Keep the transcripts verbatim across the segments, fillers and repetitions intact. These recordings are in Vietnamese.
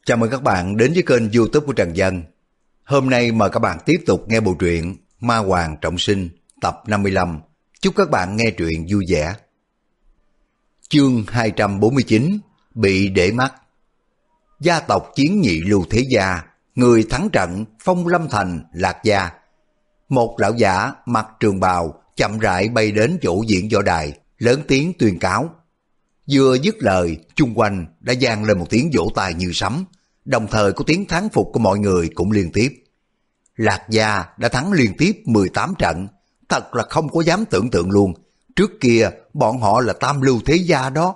Chào mừng các bạn đến với kênh YouTube của Trần Dân. Hôm nay mời các bạn tiếp tục nghe bộ truyện Ma Hoàng Trọng Sinh tập năm mươi lăm. Chúc các bạn nghe truyện vui vẻ. Chương hai trăm bốn mươi chín, bị để mắt. Gia tộc Chiến Nhị Lưu Thế Gia, người thắng trận Phong Lâm Thành, Lạc Gia. Một lão giả mặc trường bào chậm rãi bay đến chỗ diễn võ đài, lớn tiếng tuyên cáo. Vừa dứt lời, chung quanh đã vang lên một tiếng vỗ tay như sấm, đồng thời có tiếng thán phục của mọi người cũng liên tiếp. Lạc Gia đã thắng liên tiếp mười tám trận, thật là không có dám tưởng tượng luôn. Trước kia bọn họ là tam lưu thế gia đó.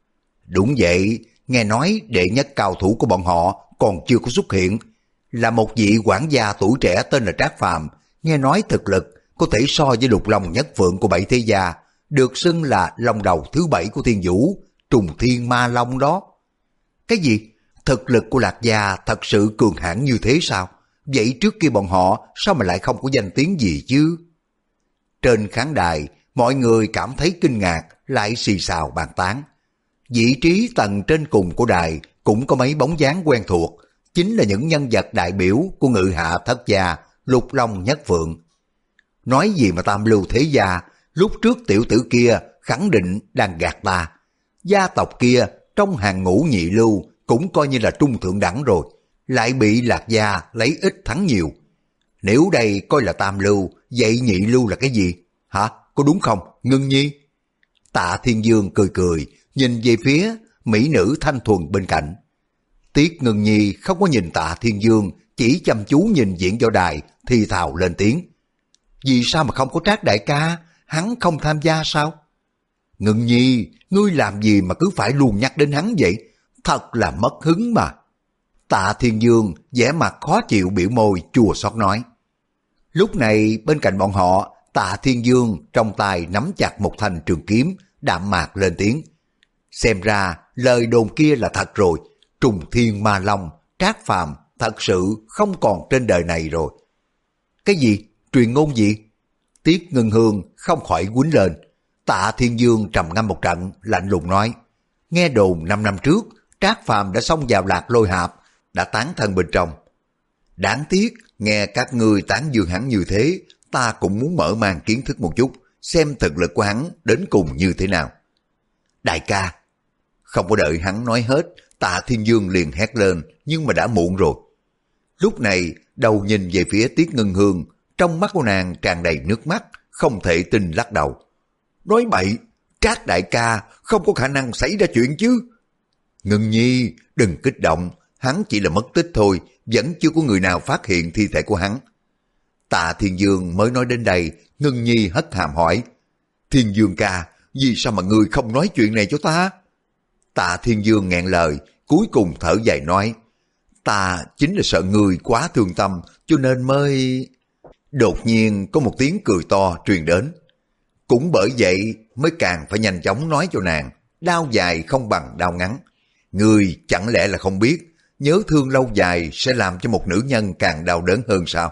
Đúng vậy, nghe nói đệ nhất cao thủ của bọn họ còn chưa có xuất hiện, là một vị quản gia tuổi trẻ tên là Trác Phàm, nghe nói thực lực có thể so với Lục Long Nhất Phượng của bảy thế gia, được xưng là long đầu thứ bảy của Thiên Vũ, Trùng Thiên Ma Long đó. Cái gì? Thực lực của Lạc Gia thật sự cường hãn như thế sao? Vậy trước kia bọn họ sao mà lại không có danh tiếng gì chứ? Trên khán đài, mọi người cảm thấy kinh ngạc, lại xì xào bàn tán. Vị trí tầng trên cùng của đài cũng có mấy bóng dáng quen thuộc, chính là những nhân vật đại biểu của Ngự Hạ Thất Gia, Lục Long Nhất Phượng. Nói gì mà tam lưu thế gia, lúc trước tiểu tử kia khẳng định đang gạt ta. Gia tộc kia trong hàng ngũ nhị lưu cũng coi như là trung thượng đẳng rồi, lại bị Lạc Gia lấy ít thắng nhiều. Nếu đây coi là tam lưu, vậy nhị lưu là cái gì? Hả? Có đúng không, Ngân Nhi? Tạ Thiên Dương cười cười, nhìn về phía mỹ nữ thanh thuần bên cạnh. Tiết Ngân Nhi không có nhìn Tạ Thiên Dương, chỉ chăm chú nhìn diễn võ đài, thì thào lên tiếng. Vì sao mà không có Trác đại ca, hắn không tham gia sao? Ngân Nhi, ngươi làm gì mà cứ phải luôn nhắc đến hắn vậy? Thật là mất hứng mà. Tạ Thiên Dương vẻ mặt khó chịu biểu môi chua xót nói. Lúc này bên cạnh bọn họ, Tạ Thiên Dương trong tay nắm chặt một thanh trường kiếm, đạm mạc lên tiếng. Xem ra lời đồn kia là thật rồi, Trùng Thiên Ma Long, Trác Phàm thật sự không còn trên đời này rồi. Cái gì? Truyền ngôn gì? Tiết Ngân Hương không khỏi quýnh lên. Tạ Thiên Dương trầm ngâm một trận, lạnh lùng nói. Nghe đồn năm năm trước, Trác Phàm đã xông vào Lạc Lôi Hạp, đã tán thân bên trong. Đáng tiếc, nghe các ngươi tán dương hắn như thế, ta cũng muốn mở mang kiến thức một chút, xem thực lực của hắn đến cùng như thế nào. Đại ca, không có đợi hắn nói hết, Tạ Thiên Dương liền hét lên, nhưng mà đã muộn rồi. Lúc này, đầu nhìn về phía Tiết Ngân Hương, trong mắt của nàng tràn đầy nước mắt, không thể tin lắc đầu. Nói bậy, Trác đại ca không có khả năng xảy ra chuyện chứ. Ngân Nhi, đừng kích động, hắn chỉ là mất tích thôi, vẫn chưa có người nào phát hiện thi thể của hắn. Tạ Thiên Dương mới nói đến đây, Ngân Nhi hất hàm hỏi. Thiên Dương ca, vì sao mà ngươi không nói chuyện này cho ta? Tạ Thiên Dương nghẹn lời, cuối cùng thở dài nói. Ta chính là sợ ngươi quá thương tâm, cho nên mới... Đột nhiên có một tiếng cười to truyền đến. Cũng bởi vậy mới càng phải nhanh chóng nói cho nàng, đau dài không bằng đau ngắn. Ngươi chẳng lẽ là không biết, nhớ thương lâu dài sẽ làm cho một nữ nhân càng đau đớn hơn sao?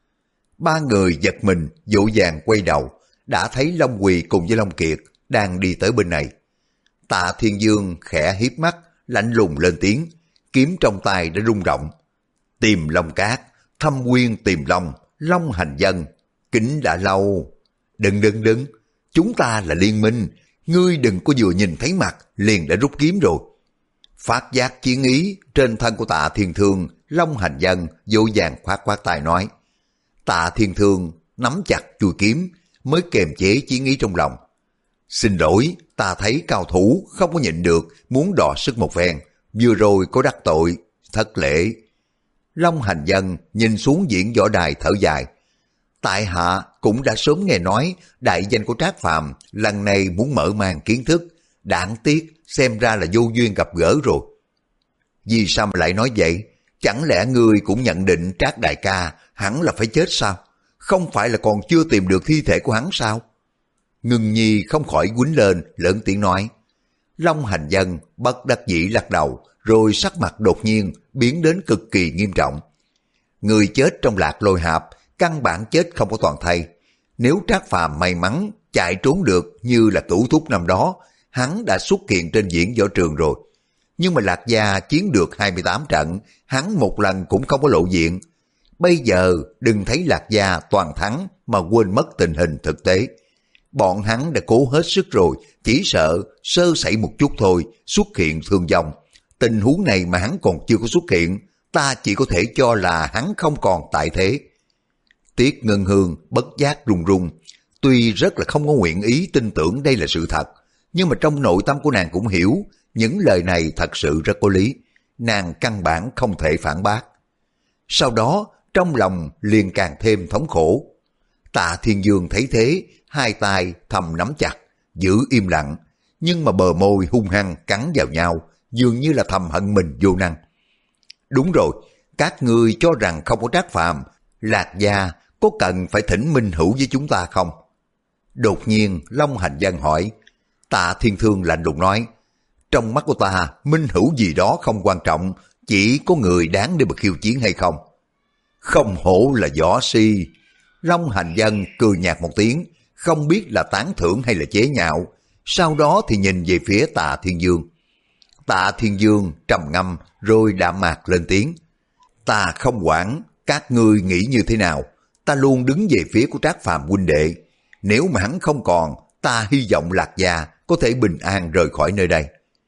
Ba người giật mình, vội vàng quay đầu, đã thấy Long Quỳ cùng với Long Kiệt đang đi tới bên này. Tạ Thiên Dương khẽ hiếp mắt, lạnh lùng lên tiếng, kiếm trong tay đã rung động. Tìm Long Cát, thâm quyên tìm Long, Long hành dân, kính đã lâu. Đừng đừng đừng, chúng ta là liên minh, ngươi đừng có vừa nhìn thấy mặt liền đã rút kiếm rồi. Phát giác chiến ý trên thân của Tạ Thiên Thương, Long hành dân vô vàng khoát khoát tay nói. Tạ Thiên Thương nắm chặt chuôi kiếm mới kềm chế chiến ý trong lòng. Xin lỗi, ta thấy cao thủ không có nhịn được, muốn đọ sức một phen, vừa rồi có đắc tội, thất lễ. Long hành dân nhìn xuống diễn võ đài thở dài. Tại hạ cũng đã sớm nghe nói đại danh của Trác Phàm lần này muốn mở mang kiến thức, đáng tiếc xem ra là vô duyên gặp gỡ rồi. Vì sao mà lại nói vậy? Chẳng lẽ ngươi cũng nhận định Trác đại ca hắn là phải chết sao? Không phải là còn chưa tìm được thi thể của hắn sao? Ngân Nhi không khỏi quýnh lên, lớn tiếng nói. Long hành dân bất đắc dĩ lắc đầu, rồi sắc mặt đột nhiên biến đến cực kỳ nghiêm trọng. Người chết trong Lạc Lôi Hạp căn bản chết không có toàn thây. Nếu Trác Phàm may mắn chạy trốn được như là Cửu Thúc năm đó, hắn đã xuất hiện trên diễn võ trường rồi. Nhưng mà Lạc Gia chiến được hai mươi tám trận, hắn một lần cũng không có lộ diện. Bây giờ đừng thấy Lạc Gia toàn thắng mà quên mất tình hình thực tế. Bọn hắn đã cố hết sức rồi, chỉ sợ sơ sẩy một chút thôi, xuất hiện thương vong. Tình huống này mà hắn còn chưa có xuất hiện, ta chỉ có thể cho là hắn không còn tại thế. Tiết Ngân Hương bất giác run run, tuy rất là không có nguyện ý tin tưởng đây là sự thật, nhưng mà trong nội tâm của nàng cũng hiểu, những lời này thật sự rất có lý, nàng căn bản không thể phản bác. Sau đó, trong lòng liền càng thêm thống khổ. Tạ Thiên Dương thấy thế, hai tay thầm nắm chặt, giữ im lặng, nhưng mà bờ môi hung hăng cắn vào nhau, dường như là thầm hận mình vô năng. Đúng rồi, các ngươi cho rằng không có Trác Phàm, Lạc Gia có cần phải thỉnh minh hữu với chúng ta không? Đột nhiên Long Hành Vân hỏi. Tạ Thiên Thương lạnh lùng nói, trong mắt của ta, minh hữu gì đó không quan trọng, chỉ có người đáng để mà khiêu chiến hay không. Không hổ là võ si. Long Hành Vân cười nhạt một tiếng, không biết là tán thưởng hay là chế nhạo, sau đó thì nhìn về phía Tạ Thiên Dương. Tạ Thiên Dương trầm ngâm rồi đạm mạc lên tiếng. Ta không quản các ngươi nghĩ như thế nào, ta luôn đứng về phía của Trác Phàm huynh đệ. Nếu mà hắn không còn, ta hy vọng Lạc Gia có thể bình an rời khỏi nơi đây.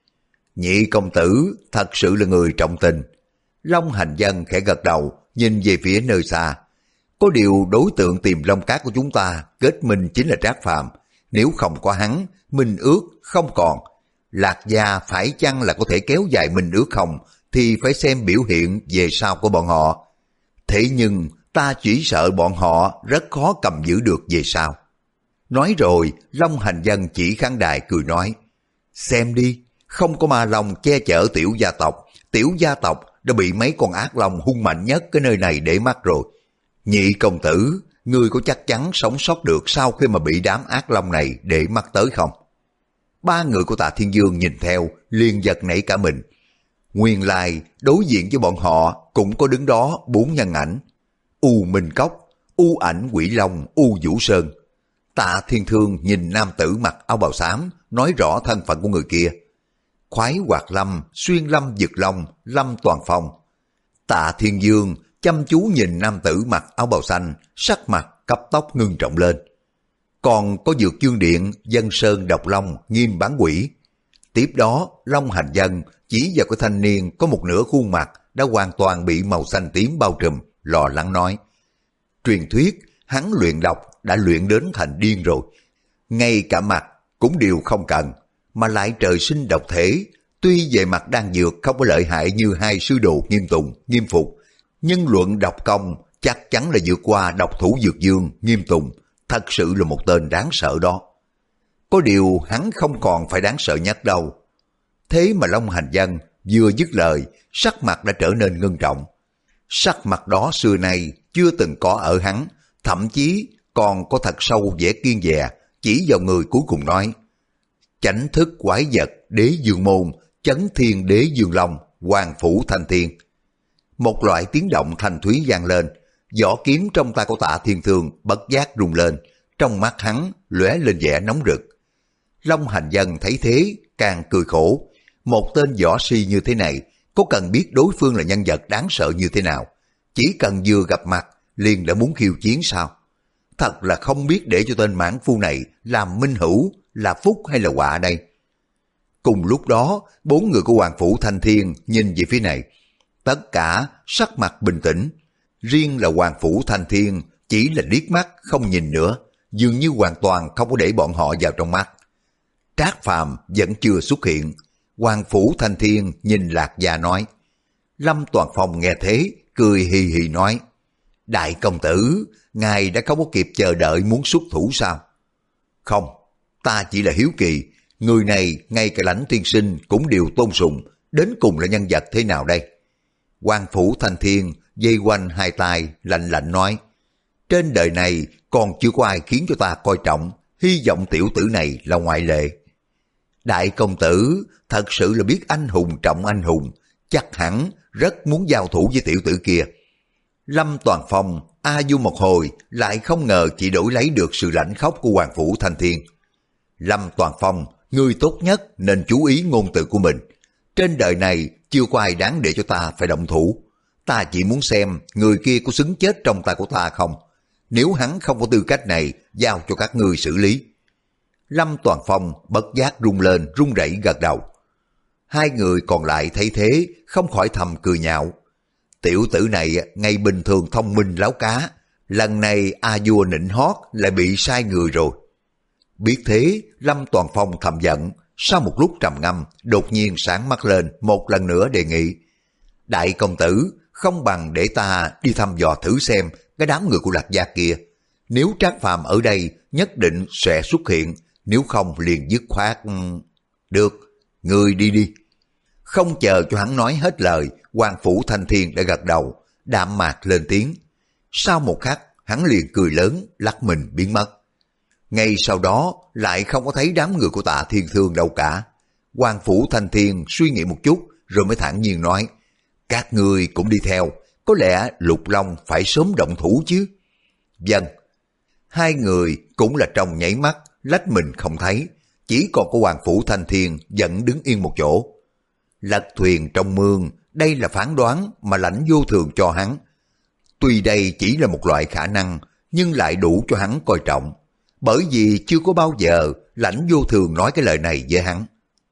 Nhị công tử thật sự là người trọng tình. Long Hành Vân khẽ gật đầu, nhìn về phía nơi xa. Có điều đối tượng tìm Long Cát của chúng ta kết minh chính là Trác Phàm. Nếu không có hắn, minh ước không còn. Lạc Gia phải chăng là có thể kéo dài minh ước không, thì phải xem biểu hiện về sau của bọn họ. Thế nhưng ta chỉ sợ bọn họ rất khó cầm giữ được về sau. Nói rồi, Long Hành Vân chỉ khán đài cười nói, xem đi, không có ma long che chở tiểu gia tộc, tiểu gia tộc đã bị mấy con ác long hung mạnh nhất cái nơi này để mắt rồi. Nhị công tử, ngươi có chắc chắn sống sót được sau khi mà bị đám ác long này để mắt tới không? Ba người của Tạ Thiên Dương nhìn theo, liền giật nảy cả mình. Nguyên lai, đối diện với bọn họ cũng có đứng đó bốn nhân ảnh. U Minh Cốc, U Ảnh Quỷ Long, U Vũ Sơn. Tạ Thiên Thương nhìn nam tử mặc áo bào xám, nói rõ thân phận của người kia. Khoái Hoạt Lâm, Xuyên Lâm Dực Long, Lâm Toàn Phong. Tạ Thiên Dương chăm chú nhìn nam tử mặc áo bào xanh, sắc mặt cấp tốc ngưng trọng lên. Còn có Dược Dương Điện, Dân Sơn Độc Long, Nghiêm Bán Quỷ. Tiếp đó, Long Hành Vân chỉ vào cái thanh niên có một nửa khuôn mặt đã hoàn toàn bị màu xanh tím bao trùm, lo lắng nói. Truyền thuyết, hắn luyện độc đã luyện đến thành điên rồi. Ngay cả mặt cũng đều không cần, mà lại trời sinh độc thể. Tuy về mặt đan dược không có lợi hại như hai sư đồ Nghiêm Tùng, Nghiêm Phục, nhưng luận độc công chắc chắn là vượt qua độc thủ Dược Dương, Nghiêm Tùng. Thật sự là một tên đáng sợ đó. Có điều hắn không còn phải đáng sợ nhất đâu. Thế mà Long Hành Vân vừa dứt lời, sắc mặt đã trở nên ngưng trọng. Sắc mặt đó xưa nay chưa từng có ở hắn, thậm chí còn có thật sâu vẻ kiên dè, chỉ vào người cuối cùng nói. Chánh thức quái vật, đế dương môn, chấn thiên đế dương long, hoàng phủ thanh thiên. Một loại tiếng động thanh thúy vang lên, vỏ kiếm trong tay của Tạ Thiên Thương bất giác rung lên, trong mắt hắn lóe lên vẻ nóng rực. Long Hành Vân thấy thế, càng cười khổ. Một tên võ si như thế này, có cần biết đối phương là nhân vật đáng sợ như thế nào? Chỉ cần vừa gặp mặt, liền đã muốn khiêu chiến sao? Thật là không biết để cho tên mãn phu này làm minh hữu, là phúc hay là họa đây? Cùng lúc đó, bốn người của Hoàng Phủ Thanh Thiên nhìn về phía này. Tất cả sắc mặt bình tĩnh. Riêng là Hoàng Phủ Thanh Thiên chỉ là liếc mắt không nhìn nữa, dường như hoàn toàn không có để bọn họ vào trong mắt. Trác Phàm vẫn chưa xuất hiện. Hoàng Phủ Thanh Thiên nhìn Lạc Gia nói. Lâm Toàn Phong nghe thế, cười hì hì nói. Đại công tử, ngài đã không có kịp chờ đợi muốn xuất thủ sao? Không, ta chỉ là hiếu kỳ. Người này ngay cả Lãnh tiên sinh cũng đều tôn sùng, đến cùng là nhân vật thế nào đây? Hoàng Phủ Thanh Thiên dây quanh hai tay lạnh lạnh nói. Trên đời này còn chưa có ai khiến cho ta coi trọng, hy vọng tiểu tử này là ngoại lệ. Đại công tử thật sự là biết anh hùng trọng anh hùng, chắc hẳn rất muốn giao thủ với tiểu tử kia. Lâm Toàn Phong a du một hồi, lại không ngờ chỉ đổi lấy được sự lãnh khóc của Hoàng Phủ Thanh Thiên. Lâm Toàn Phong, ngươi tốt nhất nên chú ý ngôn từ của mình. Trên đời này chưa có ai đáng để cho ta phải động thủ. Ta chỉ muốn xem người kia có xứng chết trong tay của ta không. Nếu hắn không có tư cách này, giao cho các ngươi xử lý. Lâm Toàn Phong bất giác rung lên, run rẩy gật đầu. Hai người còn lại thấy thế, không khỏi thầm cười nhạo. Tiểu tử này ngày bình thường thông minh láo cá, lần này A vua nịnh hót lại bị sai người rồi. Biết thế, Lâm Toàn Phong thầm giận, sau một lúc trầm ngâm, đột nhiên sáng mắt lên, một lần nữa đề nghị. Đại công tử, không bằng để ta đi thăm dò thử xem cái đám người của Lạc Gia kia. Nếu Trác Phàm ở đây, nhất định sẽ xuất hiện, nếu không liền dứt khoát. Được, người đi đi. Không chờ cho hắn nói hết lời, Hoàng Phủ Thanh Thiên đã gật đầu, đạm mạc lên tiếng. Sau một khắc, hắn liền cười lớn, lắc mình biến mất. Ngay sau đó, lại không có thấy đám người của Tạ Thiên Thương đâu cả. Hoàng Phủ Thanh Thiên suy nghĩ một chút, rồi mới thản nhiên nói, các người cũng đi theo, có lẽ Lục Long phải sớm động thủ chứ. Vâng. Hai người cũng là trong nháy mắt, lách mình không thấy, chỉ còn có Hoàng Phủ Thanh Thiên vẫn đứng yên một chỗ. Lật thuyền trong mương, đây là phán đoán mà Lãnh Vô Thường cho hắn. Tuy đây chỉ là một loại khả năng, nhưng lại đủ cho hắn coi trọng, bởi vì chưa có bao giờ Lãnh Vô Thường nói cái lời này với hắn.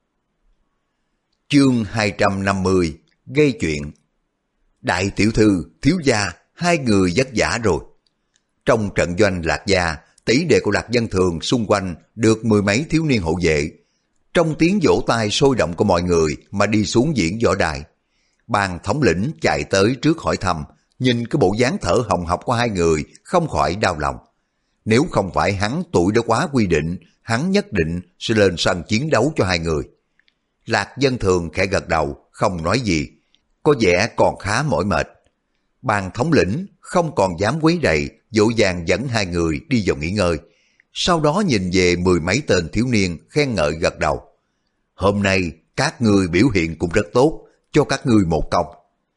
Chương hai trăm năm mươi, gây chuyện. Đại tiểu thư, thiếu gia, hai người vất vả rồi. Trong trận doanh Lạc Gia, tỷ đệ của Lạc Dân Thường xung quanh được mười mấy thiếu niên hộ vệ. Trong tiếng vỗ tay sôi động của mọi người mà đi xuống diễn võ đài. Ban thống lĩnh chạy tới trước hỏi thăm, nhìn cái bộ dáng thở hồng hộc của hai người không khỏi đau lòng. Nếu không phải hắn tuổi đã quá quy định, hắn nhất định sẽ lên sân chiến đấu cho hai người. Lạc Dân Thường khẽ gật đầu, không nói gì, có vẻ còn khá mỏi mệt. Ban thống lĩnh không còn dám quấy rầy, vội vàng dẫn hai người đi vào nghỉ ngơi. Sau đó nhìn về mười mấy tên thiếu niên, khen ngợi gật đầu. Hôm nay các ngươi biểu hiện cũng rất tốt, cho các ngươi một công.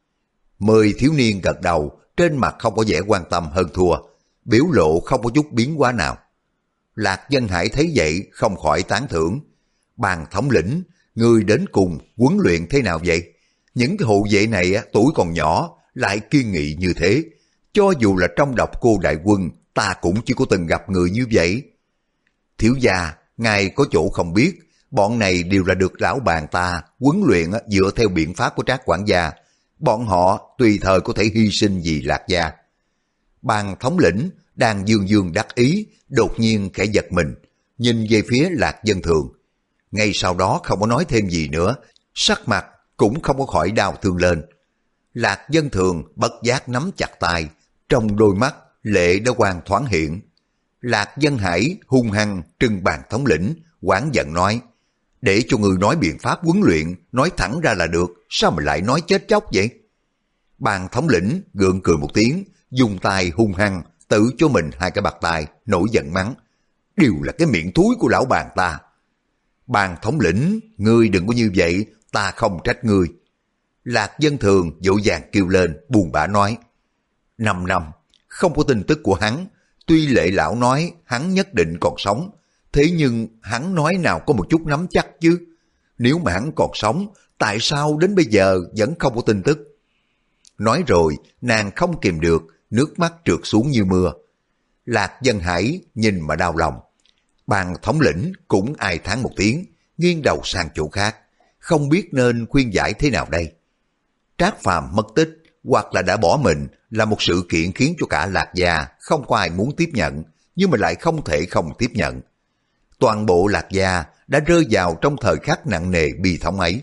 Mười thiếu niên gật đầu, trên mặt không có vẻ quan tâm hơn thua, biểu lộ không có chút biến hóa nào. Lạc Dân Hải thấy vậy không khỏi tán thưởng. Ban thống lĩnh, ngươi đến cùng huấn luyện thế nào vậy? Những cái hộ vệ này tuổi còn nhỏ, lại kiên nghị như thế. Cho dù là trong Độc Cô đại quân, ta cũng chưa có từng gặp người như vậy. Thiếu gia, ngài có chỗ không biết, bọn này đều là được lão bàn ta huấn luyện dựa theo biện pháp của Trác quản gia. Bọn họ tùy thời có thể hy sinh vì Lạc Gia. Ban thống lĩnh đang dương dương đắc ý, đột nhiên khẽ giật mình, nhìn về phía Lạc Dân Thường. Ngay sau đó không có nói thêm gì nữa, sắc mặt cũng không có khỏi đau thương lên. Lạc Dân Thường bất giác nắm chặt tay, trong đôi mắt lệ đã hoàn thoáng hiện. Lạc Dân Hải hung hăng trừng Ban thống lĩnh, oán giận nói, để cho người nói biện pháp huấn luyện, nói thẳng ra là được, sao mà lại nói chết chóc vậy? Ban thống lĩnh gượng cười một tiếng, dùng tay hung hăng tự cho mình hai cái bạt tay, nổi giận mắng, đều là cái miệng thúi của lão bàn ta. Ban thống lĩnh, ngươi đừng có như vậy, ta không trách ngươi. Lạc Dân Thường dỗ dàng kêu lên, buồn bã nói, năm năm, không có tin tức của hắn, tuy lệ lão nói hắn nhất định còn sống, thế nhưng hắn nói nào có một chút nắm chắc chứ. Nếu mà hắn còn sống, tại sao đến bây giờ vẫn không có tin tức? Nói rồi, nàng không kìm được, nước mắt trượt xuống như mưa. Lạc Dân Hải nhìn mà đau lòng. Ban thống lĩnh cũng ai thán một tiếng, nghiêng đầu sang chỗ khác, không biết nên khuyên giải thế nào đây. Trác Phàm mất tích hoặc là đã bỏ mình là một sự kiện khiến cho cả Lạc Gia không có ai muốn tiếp nhận, nhưng mà lại không thể không tiếp nhận. Toàn bộ Lạc Gia đã rơi vào trong thời khắc nặng nề bi thống ấy.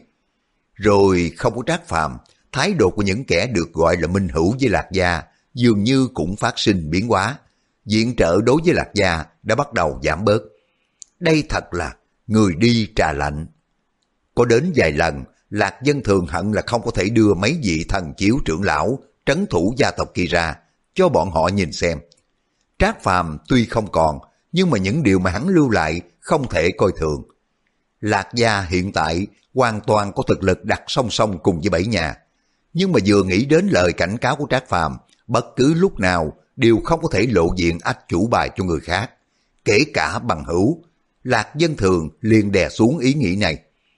Rồi không có Trác Phàm, thái độ của những kẻ được gọi là minh hữu với Lạc Gia dường như cũng phát sinh biến hóa. Viện trợ đối với Lạc Gia đã bắt đầu giảm bớt. Đây thật là người đi trà lạnh. Có đến vài lần, Lạc Dân Thường hận là không có thể đưa mấy vị thần chiếu trưởng lão trấn thủ gia tộc kia ra, cho bọn họ nhìn xem. Trác Phàm tuy không còn, nhưng mà những điều mà hắn lưu lại không thể coi thường. Lạc Gia hiện tại hoàn toàn có thực lực đặt song song cùng với bảy nhà. Nhưng mà vừa nghĩ đến lời cảnh cáo của Trác Phàm, bất cứ lúc nào đều không có thể lộ diện ách chủ bài cho người khác, kể cả bằng hữu. Lạc Dân Thường liền đè xuống ý nghĩ này.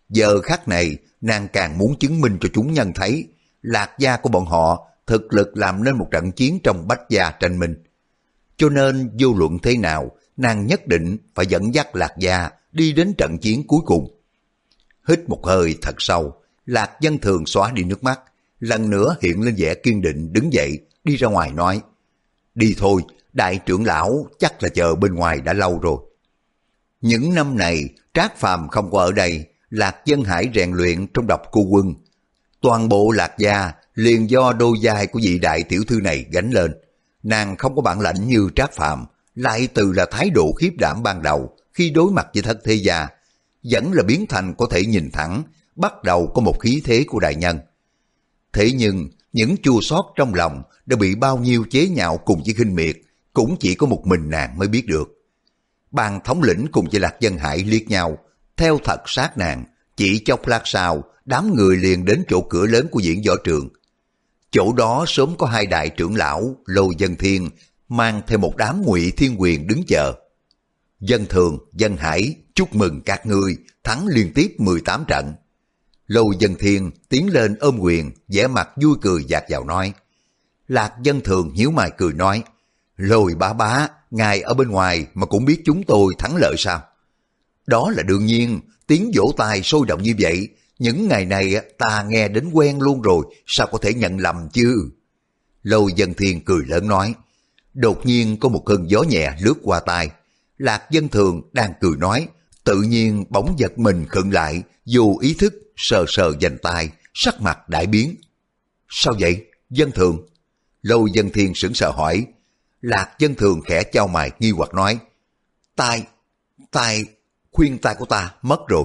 Giờ khắc này, nàng càng muốn chứng minh cho chúng nhân thấy, Lạc gia của bọn họ thực lực làm nên một trận chiến trong bách gia tranh minh. Cho nên vô luận thế nào, nàng nhất định phải dẫn dắt Lạc gia đi đến trận chiến cuối cùng. Hít một hơi thật sâu, Lạc Dân Thường xóa đi nước mắt, lần nữa hiện lên vẻ kiên định đứng dậy, đi ra ngoài nói, đi thôi, đại trưởng lão chắc là chờ bên ngoài đã lâu rồi. Những năm này, Trác Phàm không có ở đây, Lạc Dân Hải rèn luyện trong độc cô quân. Toàn bộ Lạc gia liền do đôi vai của vị đại tiểu thư này gánh lên. Nàng không có bản lãnh như Trác Phàm, lại từ là thái độ khiếp đảm ban đầu khi đối mặt với thất thế gia, vẫn là biến thành có thể nhìn thẳng, bắt đầu có một khí thế của đại nhân. Thế nhưng, những chua xót trong lòng đã bị bao nhiêu chế nhạo cùng với khinh miệt, cũng chỉ có một mình nàng mới biết được. Bàn thống lĩnh cùng với Lạc Dân Hải liếc nhau, theo thật sát nàng, chỉ chốc lát sau, đám người liền đến chỗ cửa lớn của diễn võ trường. Chỗ đó sớm có hai đại trưởng lão, Lô Dân Thiên, mang theo một đám Ngụy Thiên Quyền đứng chờ. Dân Thường, Dân Hải, chúc mừng các ngươi, thắng liên tiếp mười tám trận. Lô Dân Thiên tiến lên ôm quyền, vẻ mặt vui cười dạt dào nói. Lạc Dân Thường nhíu mày cười nói, Lôi bá bá, ngài ở bên ngoài mà cũng biết chúng tôi thắng lợi sao? Đó là đương nhiên, tiếng vỗ tay sôi động như vậy, những ngày này ta nghe đến quen luôn rồi, sao có thể nhận lầm chứ? Lô Dân Thiên cười lớn nói. Đột nhiên có một cơn gió nhẹ lướt qua tai. Lạc Dân Thường đang cười nói, tự nhiên bỗng giật mình khựng lại, dù ý thức sờ sờ vành tai, sắc mặt đại biến. Sao vậy, Dân Thường? Lô Dân Thiên sững sờ hỏi. Lạc Dân Thường khẽ chau mày nghi hoặc nói, tai, tai, khuyên tai của ta mất rồi.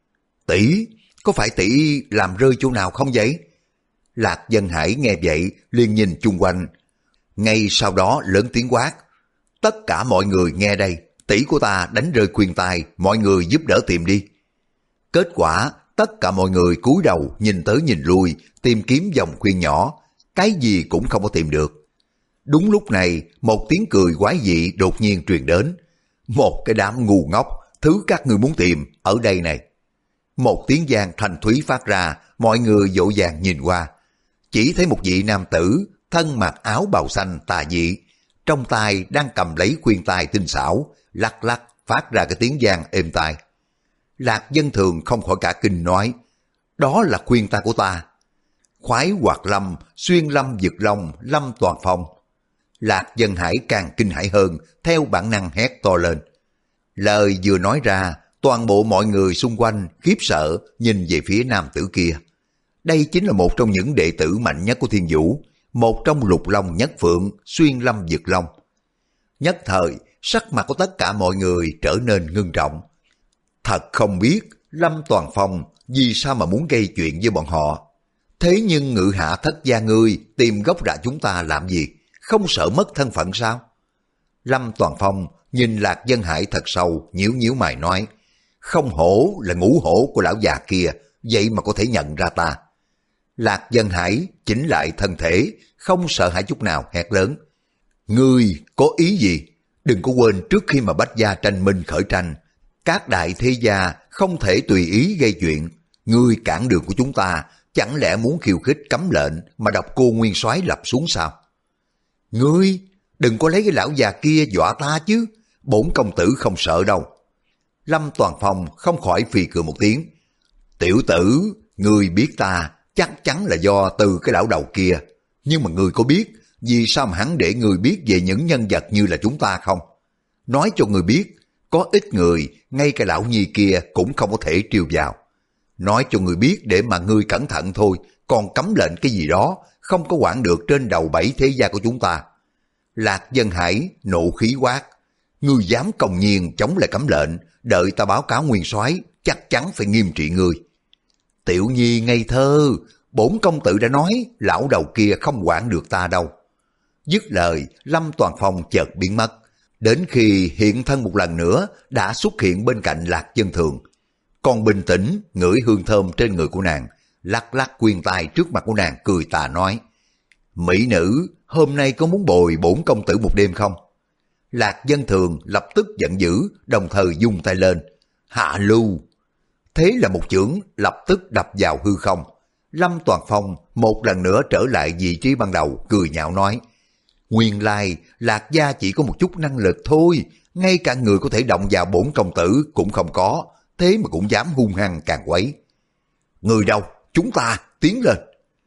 Tỷ, có phải tỷ làm rơi chỗ nào không vậy? Lạc Dân Hải nghe vậy liền nhìn chung quanh. Ngay sau đó lớn tiếng quát, tất cả mọi người nghe đây, tỷ của ta đánh rơi khuyên tai, mọi người giúp đỡ tìm đi. Kết quả tất cả mọi người cúi đầu nhìn tới nhìn lui, tìm kiếm vòng khuyên nhỏ, cái gì cũng không có tìm được. Đúng lúc này một tiếng cười quái dị đột nhiên truyền đến. Một cái đám ngu ngốc, thứ các ngươi muốn tìm ở đây này. Một tiếng vang thanh thúy phát ra, mọi người vội vàng nhìn qua. Chỉ thấy một vị nam tử, thân mặc áo bào xanh tà dị, trong tay đang cầm lấy khuyên tai tinh xảo, lắc lắc phát ra cái tiếng vang êm tai. Lạc Dân Thường không khỏi cả kinh nói, đó là khuyên tai của ta. Khoái Hoạt Lâm, Xuyên Lâm Dực Long, Lâm Toàn Phong. Lạc Dân Hải càng kinh hãi hơn, theo bản năng hét to lên. Lời vừa nói ra, toàn bộ mọi người xung quanh khiếp sợ nhìn về phía nam tử kia. Đây chính là một trong những đệ tử mạnh nhất của Thiên Vũ, một trong Lục Long Nhất Phượng, Xuyên Lâm Dực Long. Nhất thời, sắc mặt của tất cả mọi người trở nên ngưng trọng. Thật không biết Lâm Toàn Phong vì sao mà muốn gây chuyện với bọn họ. Thế nhưng ngự hạ thất gia ngươi tìm gốc rễ chúng ta làm gì? Không sợ mất thân phận sao? Lâm Toàn Phong nhìn Lạc Dân Hải thật sâu, nhíu nhíu mày nói, không hổ là ngũ hổ của lão già kia, vậy mà có thể nhận ra ta. Lạc Dân Hải chỉnh lại thân thể, không sợ hãi chút nào, hét lớn. Ngươi có ý gì? Đừng có quên trước khi mà bách gia tranh minh khởi tranh, các đại thế gia không thể tùy ý gây chuyện. Ngươi cản đường của chúng ta, chẳng lẽ muốn khiêu khích cấm lệnh mà độc cô nguyên soái lập xuống sao? Ngươi, đừng có lấy cái lão già kia dọa ta chứ, bổn công tử không sợ đâu. Lâm Toàn Phong không khỏi phì cười một tiếng. Tiểu tử, ngươi biết ta chắc chắn là do từ cái lão đầu kia. Nhưng mà ngươi có biết vì sao mà hắn để ngươi biết về những nhân vật như là chúng ta không? Nói cho ngươi biết, có ít người, ngay cái lão nhi kia cũng không có thể trêu vào. Nói cho ngươi biết để mà ngươi cẩn thận thôi, còn cấm lệnh cái gì đó, không có quản được trên đầu bảy thế gia của chúng ta. Lạc Dân Hải nộ khí quát, ngươi dám công nhiên chống lại cấm lệnh, đợi ta báo cáo nguyên soái, chắc chắn phải nghiêm trị ngươi. Tiểu nhi ngây thơ, bổn công tử đã nói lão đầu kia không quản được ta đâu. Dứt lời, Lâm Toàn Phong chợt biến mất, đến khi hiện thân một lần nữa đã xuất hiện bên cạnh Lạc Dân Thường. Còn bình tĩnh ngửi hương thơm trên người của nàng, lắc lắc khuyên tai trước mặt của nàng cười tà nói, mỹ nữ, hôm nay có muốn bồi bổn công tử một đêm không? Lạc Dân Thường lập tức giận dữ, đồng thời dung tay lên, hạ lưu. Thế là một chưởng lập tức đập vào hư không. Lâm Toàn Phong một lần nữa trở lại vị trí ban đầu, cười nhạo nói: nguyên lai Lạc gia chỉ có một chút năng lực thôi, ngay cả người có thể động vào bổn công tử cũng không có, thế mà cũng dám hung hăng càng quấy. Người đâu, chúng ta tiến lên.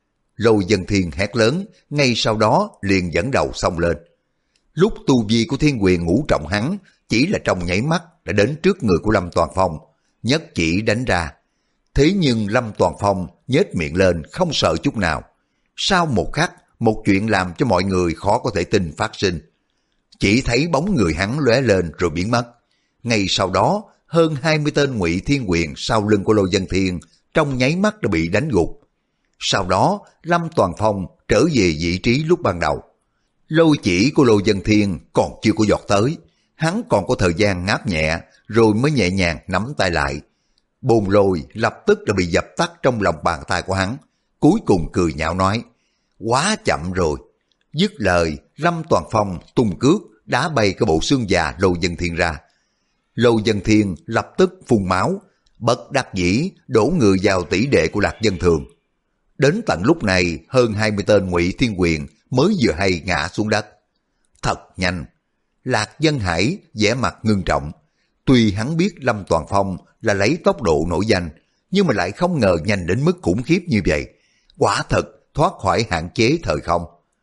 Lôi Dân Thiên hét lớn, ngay sau đó liền dẫn đầu xông lên. Lúc tu vi của Thiên Quyền ngũ trọng hắn chỉ là trong nháy mắt đã đến trước người của Lâm Toàn Phong, nhất chỉ đánh ra. Thế nhưng Lâm Toàn Phong nhếch miệng lên không sợ chút nào. Sau một khắc, một chuyện làm cho mọi người khó có thể tin phát sinh. Chỉ thấy bóng người hắn lóe lên rồi biến mất. Ngay sau đó, hơn hai mươi tên Ngụy Thiên Quyền sau lưng của Lôi Dân Thiên trong nháy mắt đã bị đánh gục. Sau đó, Lâm Toàn Phong trở về vị trí lúc ban đầu. Lôi chỉ của Lôi Dân Thiên còn chưa có giọt tới. Hắn còn có thời gian ngáp nhẹ rồi mới nhẹ nhàng nắm tay lại. Bồn lôi lập tức đã bị dập tắt trong lòng bàn tay của hắn. Cuối cùng cười nhạo nói: quá chậm rồi. Dứt lời, Lâm Toàn Phong tung cước đá bay cái bộ xương già Lôi Dân Thiên ra. Lôi Dân Thiên lập tức phun máu, bất đắc dĩ đổ người vào tỷ đệ của Lạc Dân Thường. Đến tận lúc này, hơn hai mươi tên Ngụy Thiên Quyền mới vừa hay ngã xuống đất. Thật nhanh. Lạc Dân Hải vẻ mặt ngưng trọng. Tuy hắn biết Lâm Toàn Phong là lấy tốc độ nổi danh, nhưng mà lại không ngờ nhanh đến mức khủng khiếp như vậy. Quả thật thoát khỏi hạn chế thời không.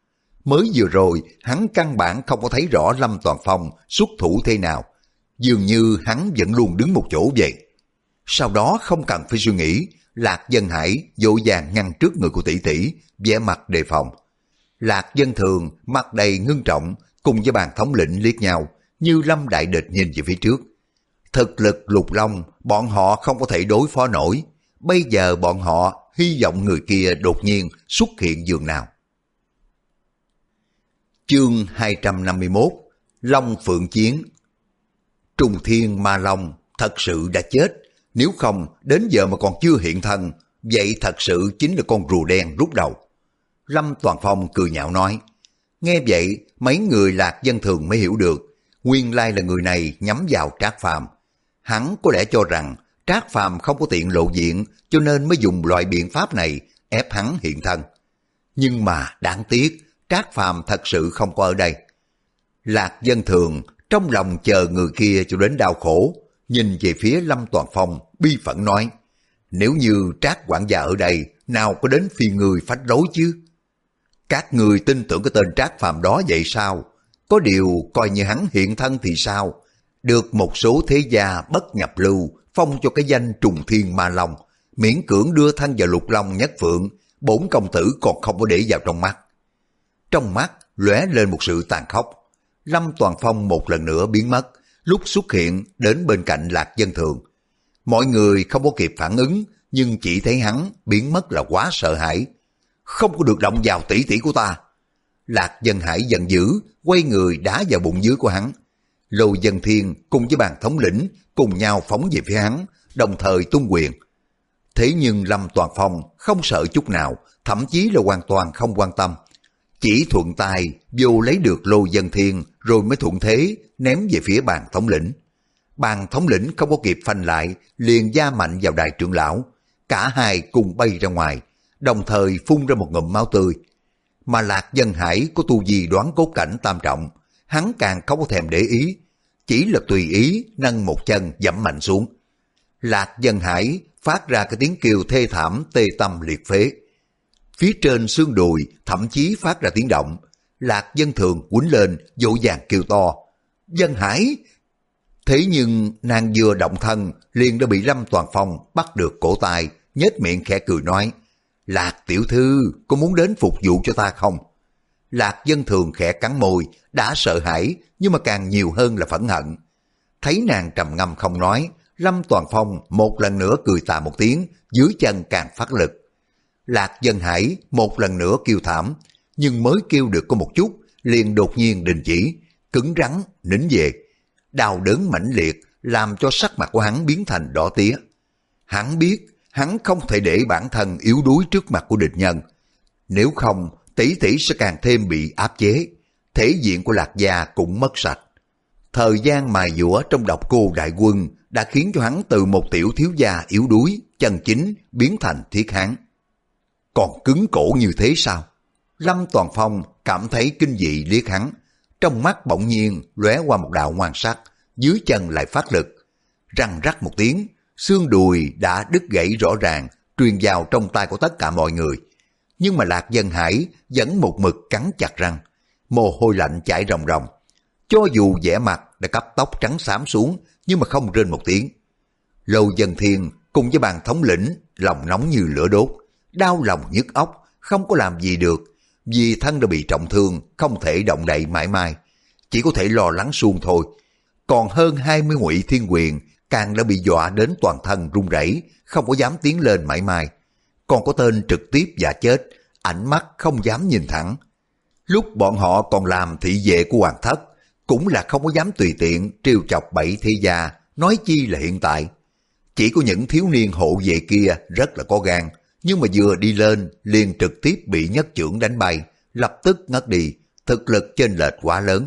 Mới vừa rồi, hắn căn bản không có thấy rõ Lâm Toàn Phong xuất thủ thế nào. Dường như hắn vẫn luôn đứng một chỗ vậy. Sau đó không cần phải suy nghĩ, Lạc Dân Hải vội vàng ngăn trước người của tỷ tỷ, vẻ mặt đề phòng. Lạc Dân Thường mặt đầy ngưng trọng, cùng với bàn thống lĩnh liếc nhau, như lâm đại địch nhìn về phía trước. Thực lực Lục Long, bọn họ không có thể đối phó nổi. Bây giờ bọn họ hy vọng người kia đột nhiên xuất hiện dường nào. Chương hai trăm năm mươi mốt, Long Phượng Chiến. Trùng Thiên Ma Long thật sự đã chết, nếu không đến giờ mà còn chưa hiện thân, vậy thật sự chính là con rùa đen rút đầu. Lâm Toàn Phong cười nhạo nói. Nghe vậy, mấy người Lạc Dân Thường mới hiểu được, nguyên lai là người này nhắm vào Trác Phàm. Hắn có lẽ cho rằng Trác Phàm không có tiện lộ diện, cho nên mới dùng loại biện pháp này ép hắn hiện thân. Nhưng mà đáng tiếc, Trác Phàm thật sự không có ở đây. Lạc Dân Thường trong lòng chờ người kia cho đến đau khổ, nhìn về phía Lâm Toàn Phong bi phẫn nói: nếu như Trác quản gia ở đây, nào có đến phiên người phách lối chứ? Các người tin tưởng cái tên Trác Phàm đó vậy sao? Có điều coi như hắn hiện thân thì sao? Được một số thế gia bất nhập lưu phong cho cái danh Trùng Thiên Ma Long, miễn cưỡng đưa thân vào Lục Long Nhất Phượng, bổn công tử còn không có để vào trong mắt. Trong mắt lóe lên một sự tàn khốc. Lâm Toàn Phong một lần nữa biến mất, lúc xuất hiện đến bên cạnh Lạc Dân Thường. Mọi người không có kịp phản ứng, nhưng chỉ thấy hắn biến mất là quá sợ hãi. Không có được động vào tỷ tỷ của ta. Lạc Dân Hải giận dữ, quay người đá vào bụng dưới của hắn. Lôi Dân Thiên cùng với bàn thống lĩnh cùng nhau phóng về phía hắn, đồng thời tung quyền. Thế nhưng Lâm Toàn Phong không sợ chút nào, thậm chí là hoàn toàn không quan tâm. Chỉ thuận tay vô lấy được Lôi Dân Thiên rồi mới thuận thế ném về phía bàn thống lĩnh. Bàn thống lĩnh không có kịp phanh lại, liền gia mạnh vào đại trưởng lão. Cả hai cùng bay ra ngoài, đồng thời phun ra một ngụm máu tươi. Mà Lạc Dân Hải có tu vi đoán cốt cảnh tam trọng, hắn càng không có thèm để ý, chỉ là tùy ý nâng một chân dẫm mạnh xuống. Lạc Dân Hải phát ra cái tiếng kêu thê thảm tê tâm liệt phế. Phía trên xương đùi thậm chí phát ra tiếng động. Lạc Dân Thường quýnh lên dỗ dàng kêu to: Dân Hải! Thế nhưng nàng vừa động thân liền đã bị Lâm Toàn Phong bắt được cổ tay, nhếch miệng khẽ cười nói: Lạc tiểu thư, có muốn đến phục vụ cho ta không? Lạc Dân Thường khẽ cắn môi, đã sợ hãi nhưng mà càng nhiều hơn là phẫn hận. Thấy nàng trầm ngâm không nói, Lâm Toàn Phong một lần nữa cười tà một tiếng, dưới chân càng phát lực. Lạc Dân Hải một lần nữa kêu thảm, nhưng mới kêu được có một chút, liền đột nhiên đình chỉ, cứng rắn nín về. Đau đớn mãnh liệt làm cho sắc mặt của hắn biến thành đỏ tía. Hắn biết hắn không thể để bản thân yếu đuối trước mặt của địch nhân. Nếu không, tỷ tỷ sẽ càng thêm bị áp chế, thể diện của Lạc gia cũng mất sạch. Thời gian mài dũa trong độc cô đại quân đã khiến cho hắn từ một tiểu thiếu gia yếu đuối, chân chính biến thành thiết hán. Còn cứng cổ như thế sao? Lâm Toàn Phong cảm thấy kinh dị liếc hắn, trong mắt bỗng nhiên lóe qua một đạo ngoan sắc, dưới chân lại phát lực. Răng rắc một tiếng, xương đùi đã đứt gãy rõ ràng, truyền vào trong tay của tất cả mọi người. Nhưng mà Lạc Dân Hải vẫn một mực cắn chặt răng, mồ hôi lạnh chảy ròng ròng. Cho dù vẻ mặt đã cấp tóc trắng xám xuống, nhưng mà không rên một tiếng. Lâu Dân Thiên cùng với bàn thống lĩnh lòng nóng như lửa đốt, đau lòng nhức óc, không có làm gì được, vì thân đã bị trọng thương, không thể động đậy mãi mãi, chỉ có thể lo lắng suông thôi. Còn hơn hai mươi Ngụy Thiên Quyền càng đã bị dọa đến toàn thân run rẩy, không có dám tiến lên mãi mãi. Còn có tên trực tiếp giả chết, ánh mắt không dám nhìn thẳng. Lúc bọn họ còn làm thị vệ của hoàng thất, cũng là không có dám tùy tiện trêu chọc bảy thế gia, nói chi là hiện tại. Chỉ có những thiếu niên hộ vệ kia rất là có gan, nhưng mà vừa đi lên liền trực tiếp bị nhất chưởng đánh bay, lập tức ngất đi, thực lực chênh lệch quá lớn.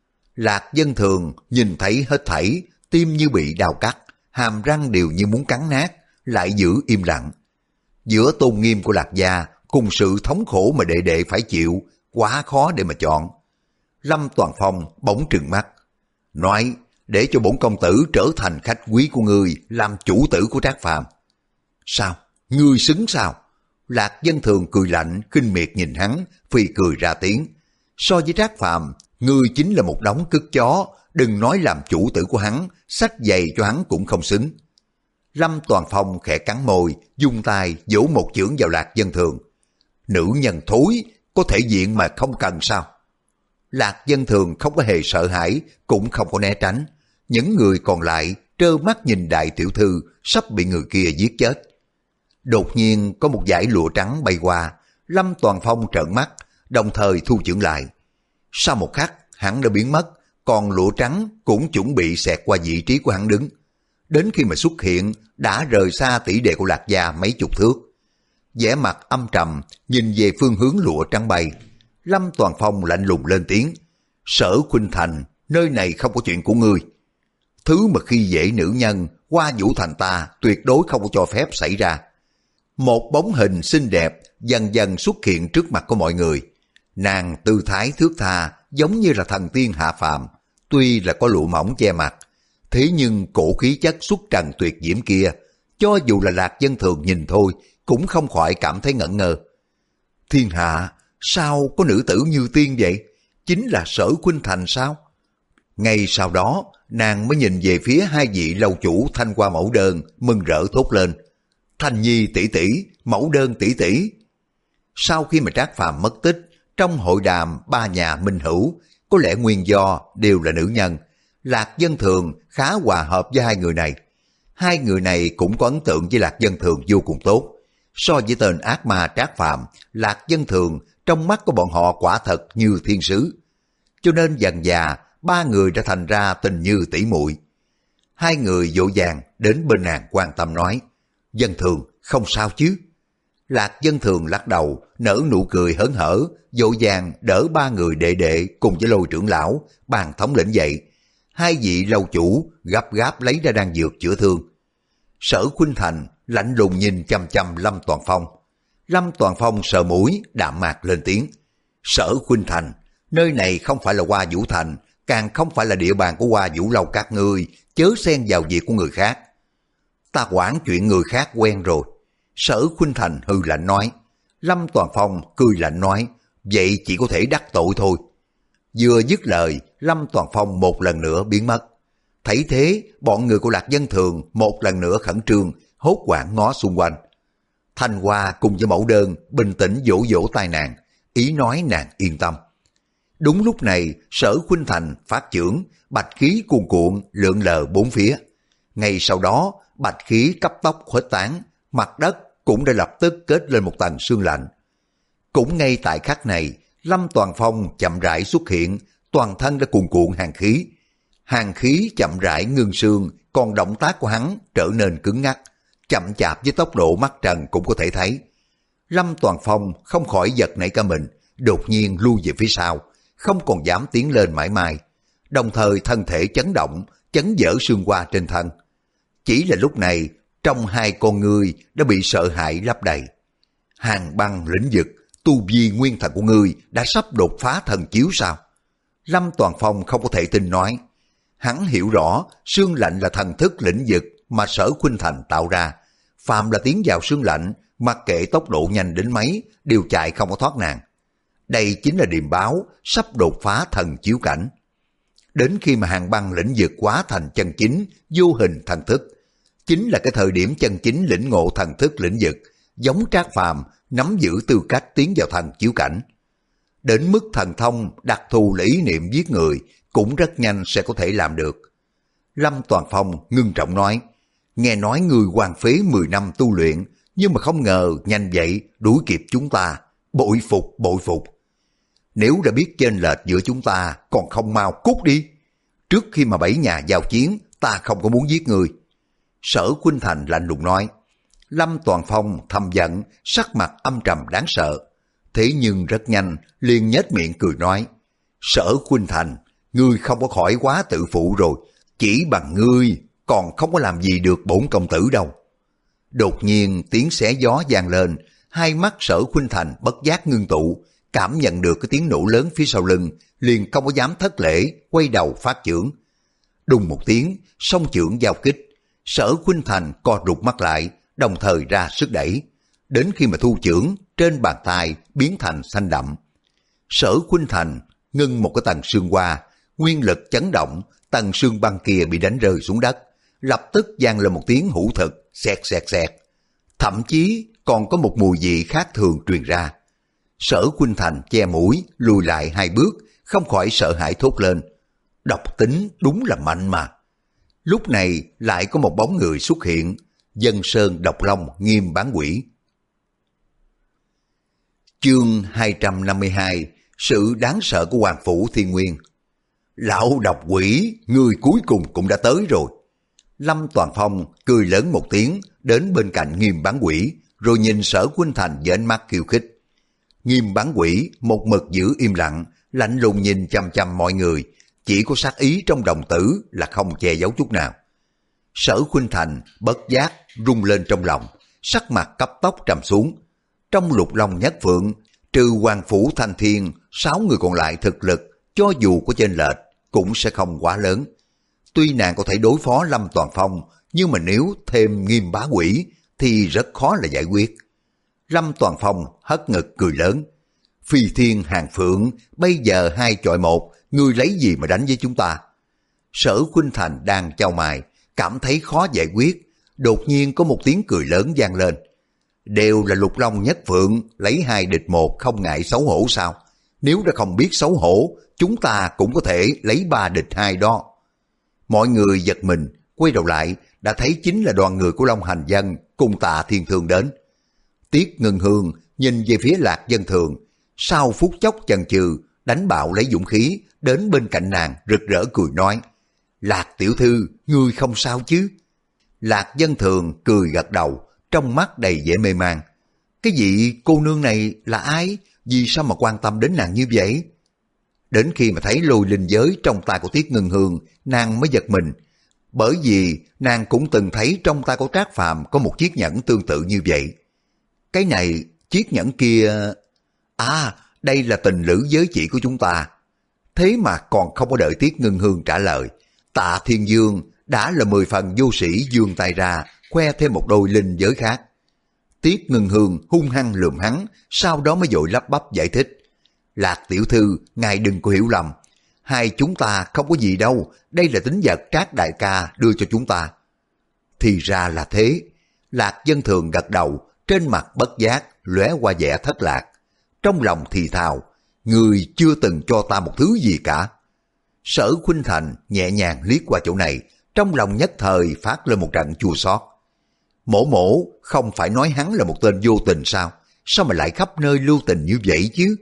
Lạc Dân Thường nhìn thấy hết thảy, tim như bị đau cắt, hàm răng đều như muốn cắn nát, lại giữ im lặng. Giữa tôn nghiêm của Lạc gia cùng sự thống khổ mà đệ đệ phải chịu, quá khó để mà chọn. Lâm Toàn Phong bỗng trừng mắt, nói: để cho bổn công tử trở thành khách quý của ngươi, làm chủ tử của Trác Phàm. Sao? Ngươi xứng sao? Lạc Dân Thường cười lạnh, khinh miệt nhìn hắn, phì cười ra tiếng. So với Trác Phàm, ngươi chính là một đống cứt chó, đừng nói làm chủ tử của hắn, xách giày cho hắn cũng không xứng. Lâm Toàn Phong khẽ cắn môi, dùng tay vỗ một chưởng vào Lạc Dân Thường. Nữ nhân thối, có thể diện mà không cần sao? Lạc Dân Thường không có hề sợ hãi, cũng không có né tránh. Những người còn lại trơ mắt nhìn đại tiểu thư sắp bị người kia giết chết. Đột nhiên có một dải lụa trắng bay qua, Lâm Toàn Phong trợn mắt, đồng thời thu chưởng lại. Sau một khắc, hắn đã biến mất, còn lụa trắng cũng chuẩn bị xẹt qua vị trí của hắn đứng. Đến khi mà xuất hiện, đã rời xa tỷ đệ của Lạc gia mấy chục thước. Vẻ mặt âm trầm, nhìn về phương hướng lụa trắng bay. Lâm Toàn Phong lạnh lùng lên tiếng: Sở Khuynh Thành, nơi này không có chuyện của ngươi. Thứ mà khi dễ nữ nhân, qua Vũ Thành ta tuyệt đối không có cho phép xảy ra. Một bóng hình xinh đẹp dần dần xuất hiện trước mặt của mọi người. Nàng tư thái thước tha, giống như là thần tiên hạ phàm. Tuy là có lụa mỏng che mặt, thế nhưng cổ khí chất xuất trần tuyệt diễm kia, cho dù là Lạc Dân Thường nhìn thôi, cũng không khỏi cảm thấy ngẩn ngơ. Thiên hạ, sao có nữ tử như tiên vậy? Chính là Sở Khuynh Thành sao? Ngay sau đó, nàng mới nhìn về phía hai vị lâu chủ thanh hoa mẫu đơn, mừng rỡ thốt lên: Thanh Nhi tỷ tỷ, mẫu đơn tỷ tỷ. Sau khi mà Trác Phàm mất tích, trong hội đàm ba nhà minh hữu, có lẽ nguyên do đều là nữ nhân. Lạc Dân Thường khá hòa hợp với hai người này. Hai người này cũng có ấn tượng với Lạc Dân Thường vô cùng tốt. So với tên ác ma Trác Phàm, Lạc Dân Thường trong mắt của bọn họ quả thật như thiên sứ. Cho nên dần dà ba người đã thành ra tình như tỷ muội. Hai người vội vàng đến bên nàng quan tâm nói: Dân Thường, không sao chứ? Lạc Dân Thường lắc đầu, nở nụ cười hớn hở, vội vàng đỡ ba người đệ đệ cùng với Lôi trưởng lão, bàn thống lĩnh dậy. Hai vị lâu chủ gấp gáp lấy ra đan dược chữa thương. Sở Khuynh Thành lạnh lùng nhìn chăm chăm Lâm Toàn Phong. Lâm Toàn Phong sờ mũi, đạm mạc lên tiếng: Sở Khuynh Thành, nơi này không phải là Hoa Vũ Thành, càng không phải là địa bàn của Hoa Vũ lâu các ngươi, chớ xen vào việc của người khác. Ta quản chuyện người khác quen rồi. Sở Khuynh Thành hư lạnh nói. Lâm Toàn Phong cười lạnh nói: Vậy chỉ có thể đắc tội thôi. Vừa dứt lời, Lâm Toàn Phong một lần nữa biến mất. Thấy thế, bọn người của Lạc Dân Thường một lần nữa khẩn trương, hốt hoảng ngó xung quanh. Thanh Hoa cùng với mẫu đơn bình tĩnh vỗ vỗ tai nàng, ý nói nàng yên tâm. Đúng lúc này, Sở Khuynh Thành phát chưởng, bạch khí cuồn cuộn lượn lờ bốn phía. Ngay sau đó, bạch khí cấp tốc khuếch tán, mặt đất cũng đã lập tức kết lên một tầng sương lạnh. Cũng ngay tại khắc này, Lâm Toàn Phong chậm rãi xuất hiện, toàn thân đã cuồn cuộn hàn khí. Hàn khí chậm rãi ngưng sương, còn động tác của hắn trở nên cứng ngắc, chậm chạp với tốc độ mắt trần cũng có thể thấy. Lâm Toàn Phong không khỏi giật nảy cả mình, đột nhiên lui về phía sau, không còn dám tiến lên mãi mãi. Đồng thời thân thể chấn động, chấn vỡ xương qua trên thân. Chỉ là lúc này, trong hai con ngươi đã bị sợ hãi lấp đầy. Hàng băng lĩnh vực, tu vi nguyên thần của ngươi đã sắp đột phá thần chiếu sao? Lâm Toàn Phong không có thể tin nói. Hắn hiểu rõ xương lạnh là thần thức lĩnh vực mà Sở Khuynh Thành tạo ra. Phàm là tiến vào xương lạnh, mặc kệ tốc độ nhanh đến mấy, đều chạy không có thoát nạn. Đây chính là điềm báo sắp đột phá thần chiếu cảnh. Đến khi mà hàng băng lĩnh vực hóa thành chân chính, vô hình thần thức, chính là cái thời điểm chân chính lĩnh ngộ thần thức lĩnh vực, giống Trác Phàm nắm giữ tư cách tiến vào thần chiếu cảnh. Đến mức thần thông đặc thù là ý niệm giết người cũng rất nhanh sẽ có thể làm được. Lâm Toàn Phong ngưng trọng nói, nghe nói người hoàng phế mười năm tu luyện, nhưng mà không ngờ nhanh vậy đuổi kịp chúng ta, bội phục bội phục. Nếu đã biết chênh lệch giữa chúng ta, còn không mau cút đi. Trước khi mà bảy nhà giao chiến, ta không có muốn giết người. Sở Khuynh Thành lạnh lùng nói. Lâm Toàn Phong thầm giận, sắc mặt âm trầm đáng sợ. Thế nhưng rất nhanh, liền nhếch miệng cười nói, Sở Khuynh Thành, ngươi không có khỏi quá tự phụ rồi, chỉ bằng ngươi còn không có làm gì được bổn công tử đâu. Đột nhiên tiếng xé gió vang lên, hai mắt Sở Khuynh Thành bất giác ngưng tụ, cảm nhận được cái tiếng nổ lớn phía sau lưng, liền không có dám thất lễ, quay đầu phát chưởng. Đùng một tiếng, song chưởng giao kích, Sở Khuynh Thành co rụt mắt lại, đồng thời ra sức đẩy. Đến khi mà thu chưởng, trên bàn tay biến thành xanh đậm. Sở Khuynh Thành ngưng một cái tầng xương qua, nguyên lực chấn động, tầng xương băng kia bị đánh rơi xuống đất, lập tức vang lên một tiếng hữu thực, xẹt xẹt xẹt. Thậm chí còn có một mùi vị khác thường truyền ra. Sở Khuynh Thành che mũi, lùi lại hai bước, không khỏi sợ hãi thốt lên. Độc tính đúng là mạnh mà. Lúc này lại có một bóng người xuất hiện, Dân Sơn Độc Long Nghiêm Bán Quỷ. Chương hai trăm năm mươi hai, sự đáng sợ của Hoàng Phủ Thiên Nguyên. Lão độc quỷ, người cuối cùng cũng đã tới rồi. Lâm Toàn Phong cười lớn một tiếng, đến bên cạnh Nghiêm Bán Quỷ, rồi nhìn Sở Khuynh Thành với ánh mắt khiêu khích. Nghiêm Bán Quỷ một mực giữ im lặng, lạnh lùng nhìn chăm chăm mọi người, chỉ có sát ý trong đồng tử là không che giấu chút nào. Sở Khuynh Thành bất giác rung lên trong lòng, sắc mặt cấp tốc trầm xuống. Trong Lục Long Nhất Phượng, trừ Hoàng Phủ Thanh Thiên, sáu người còn lại thực lực, cho dù có chênh lệch, cũng sẽ không quá lớn. Tuy nàng có thể đối phó Lâm Toàn Phong, nhưng mà nếu thêm Nghiêm Bá Quỷ, thì rất khó là giải quyết. Lâm Toàn Phong hất ngực cười lớn. Phi Thiên Hàng Phượng, bây giờ hai chọi một, ngươi lấy gì mà đánh với chúng ta? Sở Khuynh Thành đang chau mày, cảm thấy khó giải quyết. Đột nhiên có một tiếng cười lớn vang lên. Đều là Lục Long Nhất Phượng, lấy hai địch một không ngại xấu hổ sao? Nếu đã không biết xấu hổ, chúng ta cũng có thể lấy ba địch hai đó. Mọi người giật mình, quay đầu lại, đã thấy chính là đoàn người của Long Hành Dân cùng Tạ Thiên Thương đến. Tiết Ngân Hương nhìn về phía Lạc Dân Thường, sau phút chốc chần chừ, đánh bạo lấy dũng khí, đến bên cạnh nàng rực rỡ cười nói, Lạc tiểu thư, ngươi không sao chứ? Lạc Dân Thường cười gật đầu, trong mắt đầy vẻ mê man. Cái vị cô nương này là ai? Vì sao mà quan tâm đến nàng như vậy? Đến khi mà thấy lôi linh giới trong tay của Tiết Ngân Hương, nàng mới giật mình. Bởi vì nàng cũng từng thấy trong tay của Trác Phàm có một chiếc nhẫn tương tự như vậy. Cái này, chiếc nhẫn kia... À, đây là tình lữ giới chỉ của chúng ta. Thế mà còn không có đợi Tiết Ngân Hương trả lời. Tạ Thiên Dương đã là mười phần vô sĩ giương tay ra, khoe thêm một đôi linh giới khác. Tiết Ngân Hương hung hăng lườm hắn, sau đó mới vội lắp bắp giải thích. Lạc tiểu thư, ngài đừng có hiểu lầm. Hai chúng ta không có gì đâu, đây là tín vật Trác đại ca đưa cho chúng ta. Thì ra là thế. Lạc Dân Thường gật đầu, trên mặt bất giác lóe qua vẻ thất lạc. Trong lòng thì thào, người chưa từng cho ta một thứ gì cả. Sở Khuynh Thành nhẹ nhàng liếc qua chỗ này, trong lòng nhất thời phát lên một trận chua xót. Mổ mổ không phải nói hắn là một tên vô tình sao? Sao mà lại khắp nơi lưu tình như vậy chứ?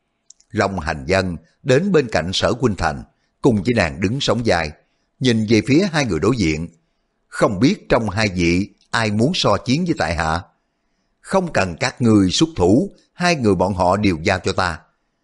Long Hành Dân đến bên cạnh Sở Khuynh Thành, cùng với nàng đứng sóng dài, nhìn về phía hai người đối diện. Không biết trong hai vị ai muốn so chiến với tại hạ? Không cần các người xuất thủ, hai người bọn họ đều giao cho ta.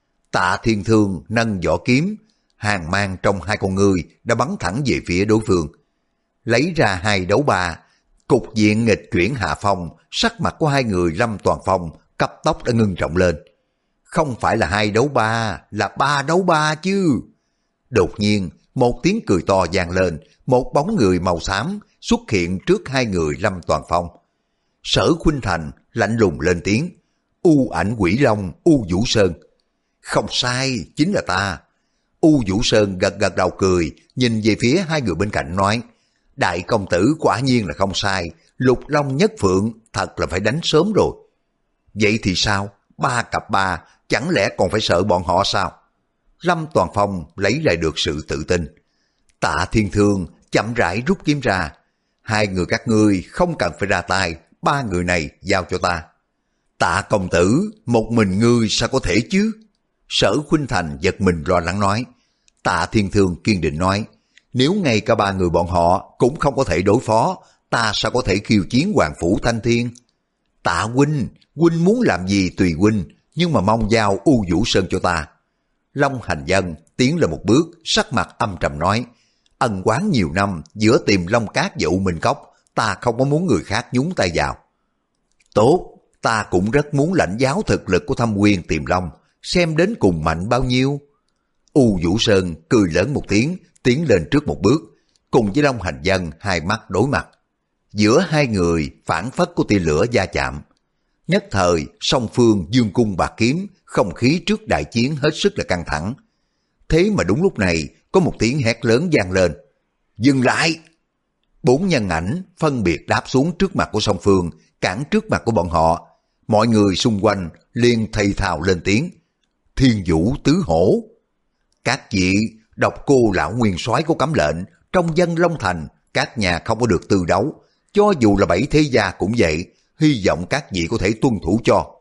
Tạ Thiên Thương nâng vỏ kiếm, hàng mang trong hai con người đã bắn thẳng về phía đối phương. lấy ra hai đấu ba. Cục diện nghịch chuyển hạ phong, sắc mặt của hai người Lâm Toàn Phong cấp tốc đã ngưng trọng lên. Không phải là hai đấu ba, là ba đấu ba chứ. Đột nhiên, một tiếng cười to vang lên, một bóng người màu xám xuất hiện trước hai người Lâm Toàn Phong. Sở Khuynh Thành lạnh lùng lên tiếng, U ảnh quỷ long U Vũ Sơn. Không sai, chính là ta. U Vũ Sơn gật gật đầu cười, nhìn về phía hai người bên cạnh nói, đại công tử quả nhiên là không sai, Lục Long Nhất Phượng thật là phải đánh sớm rồi. Vậy thì sao, ba cặp ba, chẳng lẽ còn phải sợ bọn họ sao? Lâm Toàn Phong lấy lại được sự tự tin. Tạ Thiên Thương chậm rãi rút kiếm ra, hai người các ngươi không cần phải ra tay, ba người này giao cho ta. Tạ công tử, một mình ngươi sao có thể chứ? Sở Khuynh Thành giật mình lo lắng nói. Tạ Thiên Thương kiên định nói, nếu ngay cả ba người bọn họ cũng không có thể đối phó, ta sao có thể khiêu chiến Hoàng Phủ Thanh Thiên? Tạ huynh, huynh muốn làm gì tùy huynh, nhưng mà mong giao U Vũ Sơn cho ta. Long Hành Dân tiến lên một bước, sắc mặt âm trầm nói, ân oán nhiều năm giữa Tiềm Long Cát và U Minh Cốc, ta không có muốn người khác nhúng tay vào. Tốt, ta cũng rất muốn lãnh giáo thực lực của Thâm Uyên Tiềm Long, xem đến cùng mạnh bao nhiêu. U Vũ Sơn cười lớn một tiếng, tiến lên trước một bước, cùng với Long Hành Dân hai mắt đối mặt. Giữa hai người phản phất của tia lửa va chạm. Nhất thời song phương dương cung bạc kiếm, không khí trước đại chiến hết sức là căng thẳng. Thế mà đúng lúc này có một tiếng hét lớn vang lên. Dừng lại! Bốn nhân ảnh phân biệt đáp xuống trước mặt của song phương, cản trước mặt của bọn họ. Mọi người xung quanh liền thầy thào lên tiếng. Thiên Vũ Tứ Hổ! Các vị độc cô lão nguyên soái có cấm lệnh, trong dân Long Thành các nhà không có được tư đấu, cho dù là bảy thế gia cũng vậy, hy vọng các vị có thể tuân thủ cho.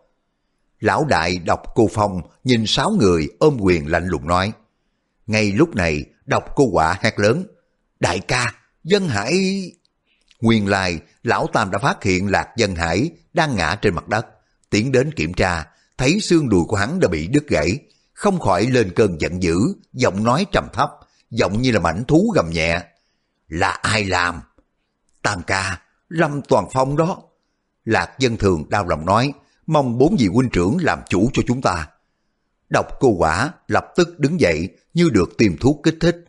Lão đại Độc Cô Phong nhìn sáu người ôm quyền lạnh lùng nói. Ngay lúc này Độc Cô Họa hét lớn, đại ca, Dân Hải... Nguyên lai lão tam đã phát hiện Lạc Dân Hải đang ngã trên mặt đất, tiến đến kiểm tra, thấy xương đùi của hắn đã bị đứt gãy, không khỏi lên cơn giận dữ, giọng nói trầm thấp, giọng như là mãnh thú gầm nhẹ. Là ai làm? Tam ca, Lâm Toàn Phong đó. Lạc Dân Thường đau lòng nói, mong bốn vị huynh trưởng làm chủ cho chúng ta. Độc Cô Quả lập tức đứng dậy như được tìm thuốc kích thích.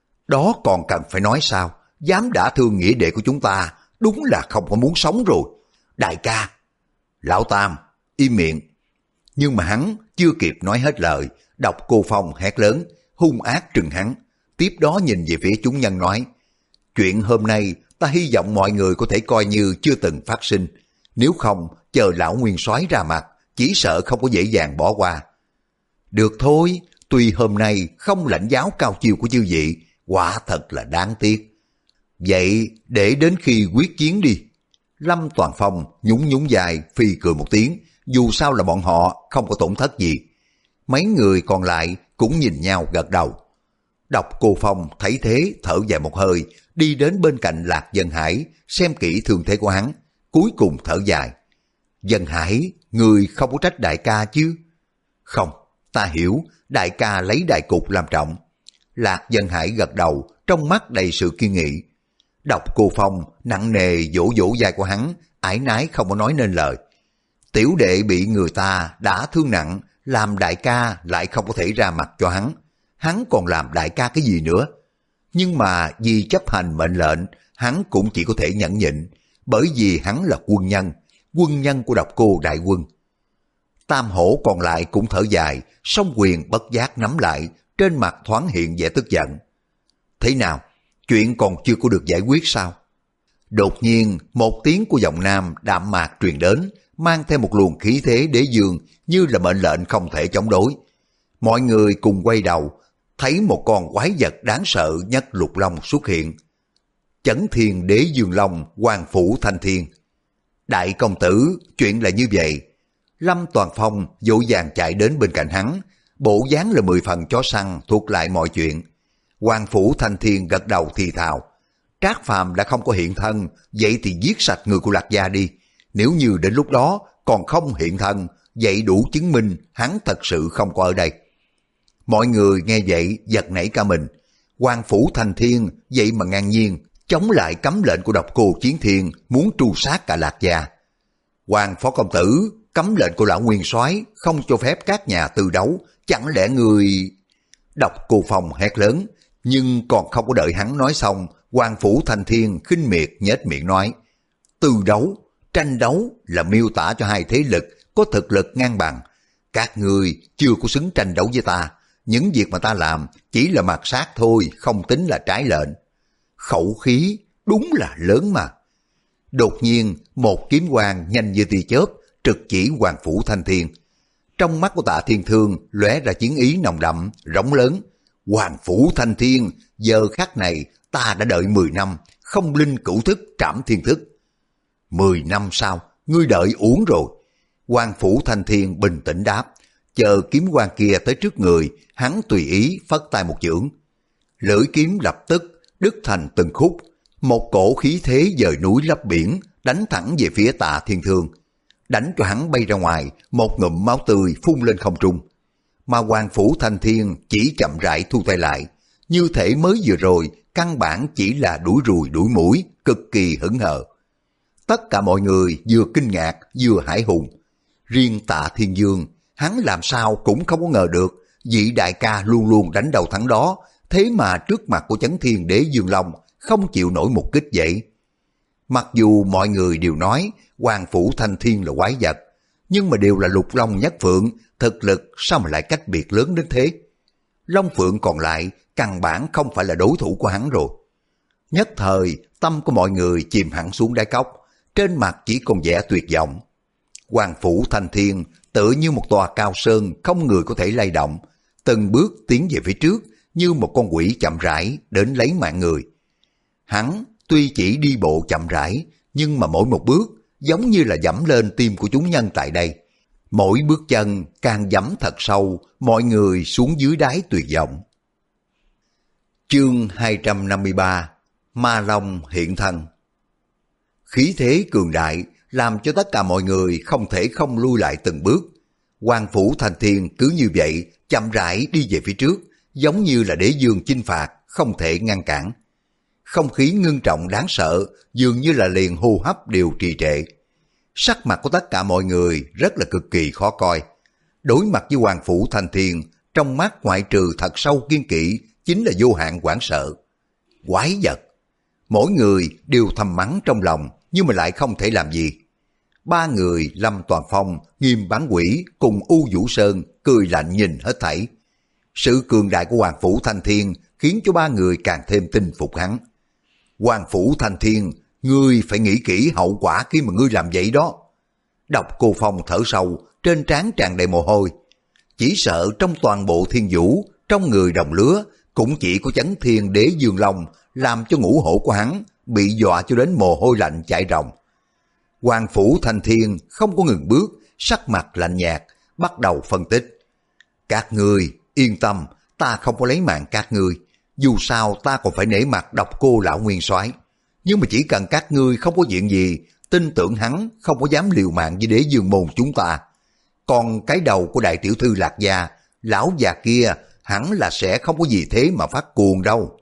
Đó còn cần phải nói sao, dám đả thương nghĩa đệ của chúng ta, đúng là không có muốn sống rồi. Đại ca, lão tam, im miệng. Nhưng mà hắn chưa kịp nói hết lời, Độc Cô Phong hét lớn, hung ác trừng hắn. Tiếp đó nhìn về phía chúng nhân nói, chuyện hôm nay ta hy vọng mọi người có thể coi như chưa từng phát sinh. Nếu không, chờ lão nguyên soái ra mặt, chỉ sợ không có dễ dàng bỏ qua. Được thôi, tuy hôm nay không lãnh giáo cao chiêu của chư vị, quả thật là đáng tiếc. Vậy để đến khi quyết chiến đi. Lâm Toàn Phong nhún nhún dài, phi cười một tiếng, dù sao là bọn họ không có tổn thất gì. Mấy người còn lại cũng nhìn nhau gật đầu. Độc Cô Phong thấy thế thở dài một hơi, đi đến bên cạnh Lạc Dân Hải, xem kỹ thương thế của hắn, cuối cùng thở dài. Dân Hải, người không có trách đại ca chứ? Không, ta hiểu, đại ca lấy đại cục làm trọng. Lạc Dân Hải gật đầu, trong mắt đầy sự kiên nghị. Độc Cô Phong nặng nề vỗ vỗ vai của hắn, ái nái không có nói nên lời. Tiểu đệ bị người ta đã thương nặng, làm đại ca lại không có thể ra mặt cho hắn. Hắn còn làm đại ca cái gì nữa? Nhưng mà vì chấp hành mệnh lệnh, hắn cũng chỉ có thể nhẫn nhịn, bởi vì hắn là quân nhân, quân nhân của Độc Cô đại quân. Tam Hổ còn lại cũng thở dài, song quyền bất giác nắm lại, trên mặt thoáng hiện vẻ tức giận. Thế nào? Chuyện còn chưa có được giải quyết sao? Đột nhiên, một tiếng của giọng nam đạm mạc truyền đến, mang theo một luồng khí thế đế dương như là mệnh lệnh không thể chống đối. Mọi người cùng quay đầu, thấy một con quái vật đáng sợ nhất lục long xuất hiện. Chấn Thiên Đế Dương Long, Hoàng Phủ Thanh Thiên. Đại công tử, chuyện là như vậy. Lâm Toàn Phong vội vàng chạy đến bên cạnh hắn, bộ dáng là mười phần chó săn thuộc lại mọi chuyện. Hoàng Phủ Thanh Thiên gật đầu thì thào. Trác Phàm đã không có hiện thân, vậy thì giết sạch người của Lạc Gia đi. Nếu như đến lúc đó còn không hiện thân, vậy đủ chứng minh hắn thật sự không có ở đây. Mọi người nghe vậy giật nảy cả mình. Hoàng Phủ Thanh Thiên vậy mà ngang nhiên chống lại cấm lệnh của độc cô Chiến Thiên muốn tru sát cả Lạc gia. Hoàng phó công tử, cấm lệnh của lão nguyên soái không cho phép các nhà tư đấu, chẳng lẽ người... Độc cô Phong hét lớn, nhưng còn không có đợi hắn nói xong, Hoàng Phủ Thanh Thiên khinh miệt nhếch miệng nói, tư đấu, tranh đấu là miêu tả cho hai thế lực có thực lực ngang bằng. Các người chưa có xứng tranh đấu với ta, những việc mà ta làm chỉ là mạt sát thôi, không tính là trái lệnh. Khẩu khí đúng là lớn mà. Đột nhiên một kiếm quang nhanh như tia chớp trực chỉ Hoàng Phủ Thanh Thiên. Trong mắt của Tạ Thiên Thương lóe ra chiến ý nồng đậm, rống lớn, Hoàng Phủ Thanh Thiên, giờ khắc này ta đã đợi mười năm, không linh cửu thức trảm thiên thức. Mười năm sau, ngươi đợi uổng rồi. Hoàng Phủ Thanh Thiên bình tĩnh đáp, chờ kiếm quang kia tới trước người, hắn tùy ý phất tay một chưởng. Lưỡi kiếm lập tức đứt thành từng khúc, một cổ khí thế dời núi lấp biển, đánh thẳng về phía Tạ Thiên Thương, đánh cho hắn bay ra ngoài, một ngụm máu tươi phun lên không trung. Mà Hoàng Phủ Thanh Thiên chỉ chậm rãi thu tay lại, như thể mới vừa rồi căn bản chỉ là đuổi ruồi đuổi muỗi, cực kỳ hững hờ. Tất cả mọi người vừa kinh ngạc vừa hãi hùng. Riêng Tạ Thiên Dương, hắn làm sao cũng không có ngờ được vị đại ca luôn luôn đánh đầu thắng đó, thế mà trước mặt của Chấn Thiên Đế Dương Long không chịu nổi một kích vậy. Mặc dù mọi người đều nói Hoàng Phủ Thanh Thiên là quái vật, nhưng mà đều là Lục Long Nhất Phượng, thực lực sao mà lại cách biệt lớn đến thế. Long Phượng còn lại căn bản không phải là đối thủ của hắn rồi. Nhất thời tâm của mọi người chìm hẳn xuống đáy cốc, trên mặt chỉ còn vẻ tuyệt vọng. Hoàng Phủ Thanh Thiên tựa như một tòa cao sơn không người có thể lay động, từng bước tiến về phía trước như một con quỷ chậm rãi đến lấy mạng người. Hắn tuy chỉ đi bộ chậm rãi, nhưng mà mỗi một bước giống như là dẫm lên tim của chúng nhân tại đây. Mỗi bước chân càng dẫm thật sâu, mọi người xuống dưới đáy tuyệt vọng. Chương hai trăm năm mươi ba, Ma Long hiện thân. Khí thế cường đại làm cho tất cả mọi người không thể không lui lại từng bước. Hoàng Phủ Thanh Thiên cứ như vậy chậm rãi đi về phía trước, giống như là đế dương chinh phạt, không thể ngăn cản. Không khí ngưng trọng đáng sợ, dường như là liền hô hấp đều trì trệ. Sắc mặt của tất cả mọi người rất là cực kỳ khó coi. Đối mặt với Hoàng Phủ Thanh Thiên, trong mắt ngoại trừ thật sâu kiên kỵ chính là vô hạn hoảng sợ. Quái vật! Mỗi người đều thầm mắng trong lòng, nhưng mà lại không thể làm gì. Ba người Lâm Toàn Phong, Nghiêm Bán Quỷ cùng U Vũ Sơn cười lạnh nhìn hết thảy. Sự cường đại của Hoàng Phủ Thanh Thiên khiến cho ba người càng thêm tin phục hắn. Hoàng Phủ Thanh Thiên, ngươi phải nghĩ kỹ hậu quả khi mà ngươi làm vậy đó. Độc Cô Phong thở sâu, trên trán tràn đầy mồ hôi. Chỉ sợ trong toàn bộ thiên vũ, trong người đồng lứa, cũng chỉ có Chấn Thiên Đế Dương Long làm cho ngũ hổ của hắn bị dọa cho đến mồ hôi lạnh chảy ròng. Hoàng Phủ Thanh Thiên không có ngừng bước, sắc mặt lạnh nhạt, bắt đầu phân tích. Các ngươi yên tâm, ta không có lấy mạng các ngươi. Dù sao ta còn phải nể mặt Độc Cô lão nguyên soái, nhưng mà chỉ cần các ngươi không có chuyện gì, tin tưởng hắn không có dám liều mạng với Đế Dương môn chúng ta. Còn cái đầu của đại tiểu thư Lạc gia, lão già kia hẳn là sẽ không có gì thế mà phát cuồng đâu.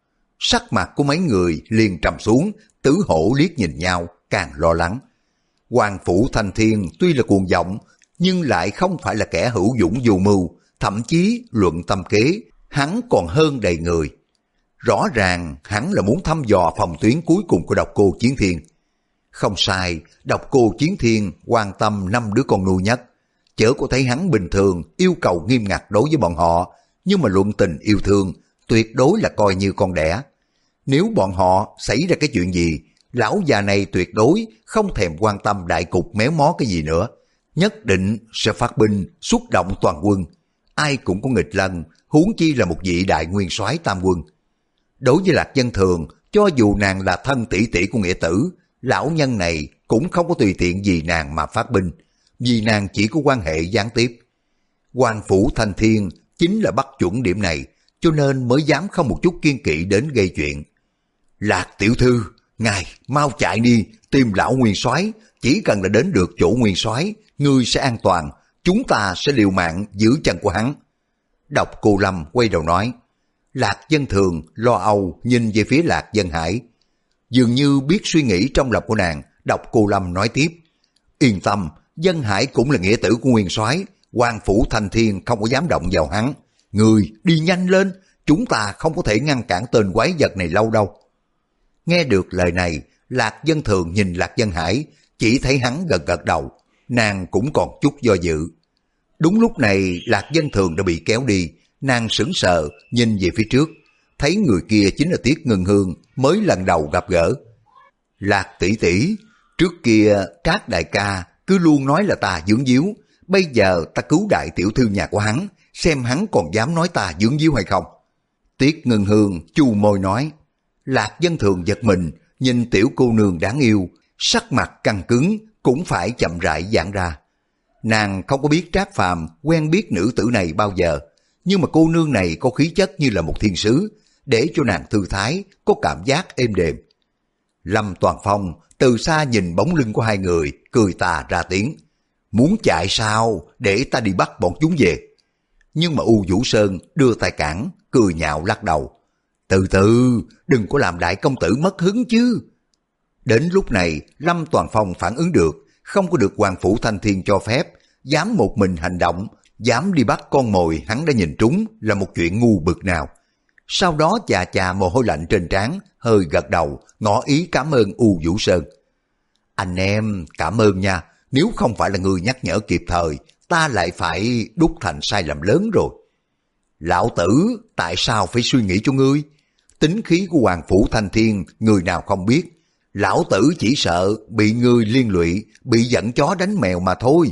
Sắc mặt của mấy người liền trầm xuống, tứ hổ liếc nhìn nhau, càng lo lắng. Hoàng Phủ Thanh Thiên tuy là cuồng vọng, nhưng lại không phải là kẻ hữu dũng vô mưu, thậm chí luận tâm kế, hắn còn hơn đầy người. Rõ ràng hắn là muốn thăm dò phòng tuyến cuối cùng của Độc Cô Chiến Thiên. Không sai, Độc Cô Chiến Thiên quan tâm năm đứa con nuôi nhất. Chớ có thấy hắn bình thường yêu cầu nghiêm ngặt đối với bọn họ, nhưng mà luận tình yêu thương tuyệt đối là coi như con đẻ. Nếu bọn họ xảy ra cái chuyện gì, lão già này tuyệt đối không thèm quan tâm đại cục méo mó cái gì nữa, nhất định sẽ phát binh xuất động toàn quân. Ai cũng có nghịch lân, huống chi là một vị đại nguyên soái tam quân. Đối với Lạc Dân Thường, cho dù nàng là thân tỷ tỷ của nghĩa tử, lão nhân này cũng không có tùy tiện vì nàng mà phát binh, vì nàng chỉ có quan hệ gián tiếp. Hoàng Phủ Thanh Thiên chính là bắt chuẩn điểm này, cho nên mới dám không một chút kiên kỵ đến gây chuyện. Lạc tiểu thư, ngài mau chạy đi tìm lão nguyên soái, chỉ cần là đến được chỗ nguyên soái, ngươi sẽ an toàn, chúng ta sẽ liều mạng giữ chân của hắn. Độc Cô Lâm quay đầu nói. Lạc Dân Thường lo âu nhìn về phía Lạc Dân Hải. Dường như biết suy nghĩ trong lòng của nàng, đọc cô Lâm nói tiếp. Yên tâm, Dân Hải cũng là nghĩa tử của Nguyên Soái, Hoàng Phủ Thanh Thiên không có dám động vào hắn. Người đi nhanh lên, chúng ta không có thể ngăn cản tên quái vật này lâu đâu. Nghe được lời này, Lạc Dân Thường nhìn Lạc Dân Hải, chỉ thấy hắn gật gật đầu, nàng cũng còn chút do dự. Đúng lúc này Lạc Dân Thường đã bị kéo đi, nàng sững sờ nhìn về phía trước, thấy người kia chính là Tiết Ngân Hương mới lần đầu gặp gỡ. Lạc tỷ tỷ, trước kia Trác đại ca cứ luôn nói là ta dưỡng díu, bây giờ ta cứu đại tiểu thư nhà của hắn, xem hắn còn dám nói ta dưỡng díu hay không. Tiết Ngân Hương chu môi nói. Lạc Dân Thường giật mình, nhìn tiểu cô nương đáng yêu, sắc mặt căng cứng cũng phải chậm rãi giãn ra. Nàng không có biết Trác Phàm quen biết nữ tử này bao giờ, nhưng mà cô nương này có khí chất như là một thiên sứ, để cho nàng thư thái, có cảm giác êm đềm. Lâm Toàn Phong từ xa nhìn bóng lưng của hai người, cười tà ra tiếng. Muốn chạy sao, để ta đi bắt bọn chúng về. Nhưng mà U Vũ Sơn đưa tay cản, cười nhạo lắc đầu. Từ từ, đừng có làm đại công tử mất hứng chứ. Đến lúc này, Lâm Toàn Phong phản ứng được, không có được Hoàng Phủ Thanh Thiên cho phép, dám một mình hành động, dám đi bắt con mồi hắn đã nhìn trúng là một chuyện ngu bực nào. Sau đó chà chà mồ hôi lạnh trên trán, hơi gật đầu, ngỏ ý cảm ơn U Vũ Sơn. Anh em, cảm ơn nha, nếu không phải là người nhắc nhở kịp thời, ta lại phải đúc thành sai lầm lớn rồi. Lão tử, tại sao phải suy nghĩ cho ngươi? Tính khí của Hoàng Phủ Thanh Thiên, người nào không biết. Lão tử chỉ sợ bị ngươi liên lụy, bị dẫn chó đánh mèo mà thôi.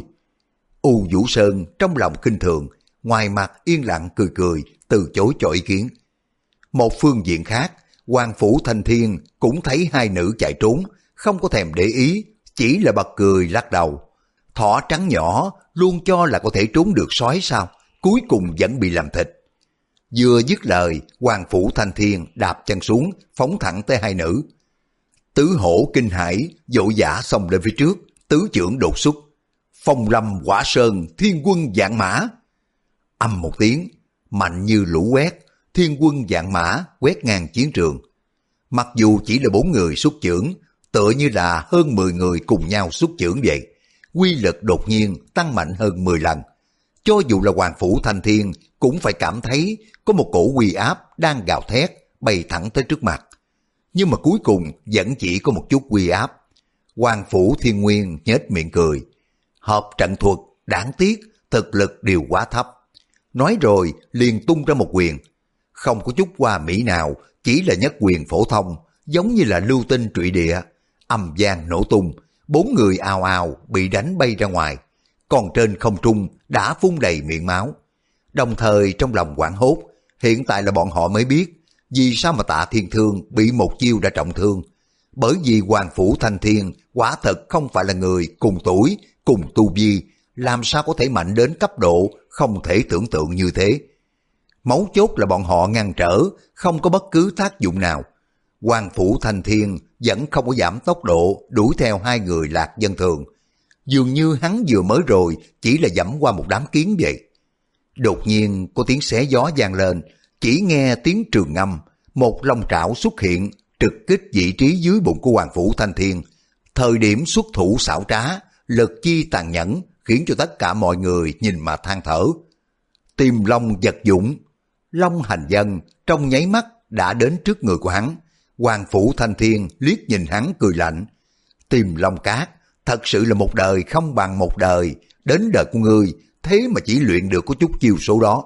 U Vũ Sơn trong lòng khinh thường, ngoài mặt yên lặng cười cười, từ chối cho ý kiến. Một phương diện khác, Hoàng Phủ Thanh Thiên cũng thấy hai nữ chạy trốn, không có thèm để ý, chỉ là bật cười lắc đầu. Thỏ trắng nhỏ luôn cho là có thể trốn được sói sao, cuối cùng vẫn bị làm thịt. Vừa dứt lời, Hoàng Phủ Thanh Thiên đạp chân xuống, phóng thẳng tới hai nữ. Tứ hổ kinh hãi, vội vã xông lên phía trước, tứ chưởng đột xuất. Phong lâm hỏa sơn, thiên quân vạn mã. Âm một tiếng, mạnh như lũ quét, thiên quân vạn mã quét ngang chiến trường. Mặc dù chỉ là bốn người xuất chưởng, tựa như là hơn mười người cùng nhau xuất chưởng vậy. Quy lực đột nhiên tăng mạnh hơn mười lần. Cho dù là Hoàng Phủ Thanh Thiên cũng phải cảm thấy có một cổ uy áp đang gào thét bay thẳng tới trước mặt. Nhưng mà cuối cùng vẫn chỉ có một chút uy áp. Hoàng Phủ Thiên Nguyên nhếch miệng cười. Hợp trận thuật, đáng tiếc, thực lực đều quá thấp. Nói rồi liền tung ra một quyền. Không có chút hoa mỹ nào, chỉ là nhất quyền phổ thông, giống như là lưu tinh trụy địa. Âm vang nổ tung, bốn người ào ào bị đánh bay ra ngoài. Còn trên không trung đã phun đầy miệng máu. Đồng thời trong lòng hoảng hốt, hiện tại là bọn họ mới biết vì sao mà Tạ Thiên Thương bị một chiêu đã trọng thương. Bởi vì Hoàng Phủ Thanh Thiên quả thật không phải là người cùng tuổi, cùng tu vi, làm sao có thể mạnh đến cấp độ không thể tưởng tượng như thế. Mấu chốt là bọn họ ngăn trở, không có bất cứ tác dụng nào. Hoàng Phủ Thanh Thiên vẫn không có giảm tốc độ đuổi theo hai người Lạc Dân Thường. Dường như hắn vừa mới rồi chỉ là dẫm qua một đám kiến vậy. Đột nhiên có tiếng xé gió vang lên, chỉ nghe tiếng trường ngâm, một long trảo xuất hiện, trực kích vị trí dưới bụng của Hoàng Phủ Thanh Thiên. Thời điểm xuất thủ xảo trá, lực chi tàn nhẫn, khiến cho tất cả mọi người nhìn mà than thở. Tìm long vật dũng, long hành dân trong nháy mắt đã đến trước người của hắn. Hoàng Phủ Thanh Thiên liếc nhìn hắn cười lạnh. Tìm long cát, thật sự là một đời không bằng một đời, đến đời của ngươi, thế mà chỉ luyện được có chút chiêu số đó.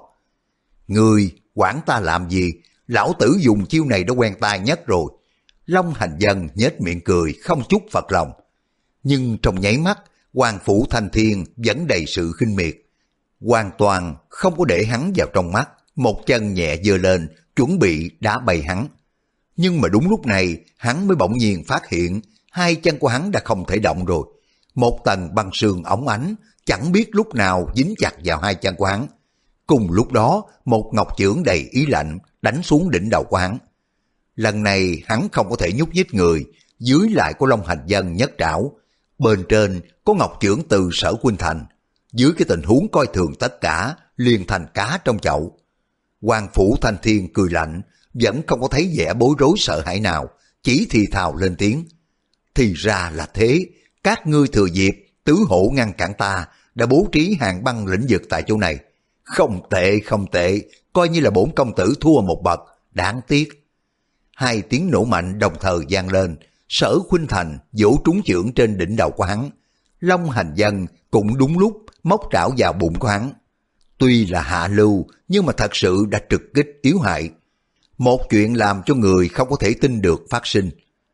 Ngươi quản ta làm gì, lão tử dùng chiêu này đã quen tai nhất rồi. Long hành dân nhếch miệng cười, không chút phật lòng. Nhưng trong nháy mắt, Hoàng Phủ Thanh Thiên vẫn đầy sự khinh miệt. Hoàn toàn không có để hắn vào trong mắt, một chân nhẹ giơ lên, chuẩn bị đá bay hắn. Nhưng mà đúng lúc này, hắn mới bỗng nhiên phát hiện, hai chân của hắn đã không thể động rồi. Một tầng băng sương óng ánh, chẳng biết lúc nào dính chặt vào hai chân của hắn. Cùng lúc đó, một ngọc chưởng đầy ý lạnh đánh xuống đỉnh đầu của hắn. Lần này hắn không có thể nhúc nhích người, dưới lại có Long Hành Dân nhất trảo. Bên trên có ngọc chưởng từ Sở Khuynh Thành. Dưới cái tình huống coi thường tất cả, liền thành cá trong chậu. Hoàng Phủ Thanh Thiên cười lạnh, vẫn không có thấy vẻ bối rối sợ hãi nào, chỉ thì thào lên tiếng. Thì ra là thế, các ngươi thừa dịp tứ hổ ngăn cản ta, đã bố trí hàng băng lĩnh vực tại chỗ này. Không tệ, không tệ, coi như là bổn công tử thua một bậc, đáng tiếc. Hai tiếng nổ mạnh đồng thời vang lên, Sở Khuynh Thành vỗ trúng chưởng trên đỉnh đầu của hắn. Long Hành Dân cũng đúng lúc móc trảo vào bụng của hắn. Tuy là hạ lưu, nhưng mà thật sự đã trực kích yếu hại. Một chuyện làm cho người không có thể tin được phát sinh.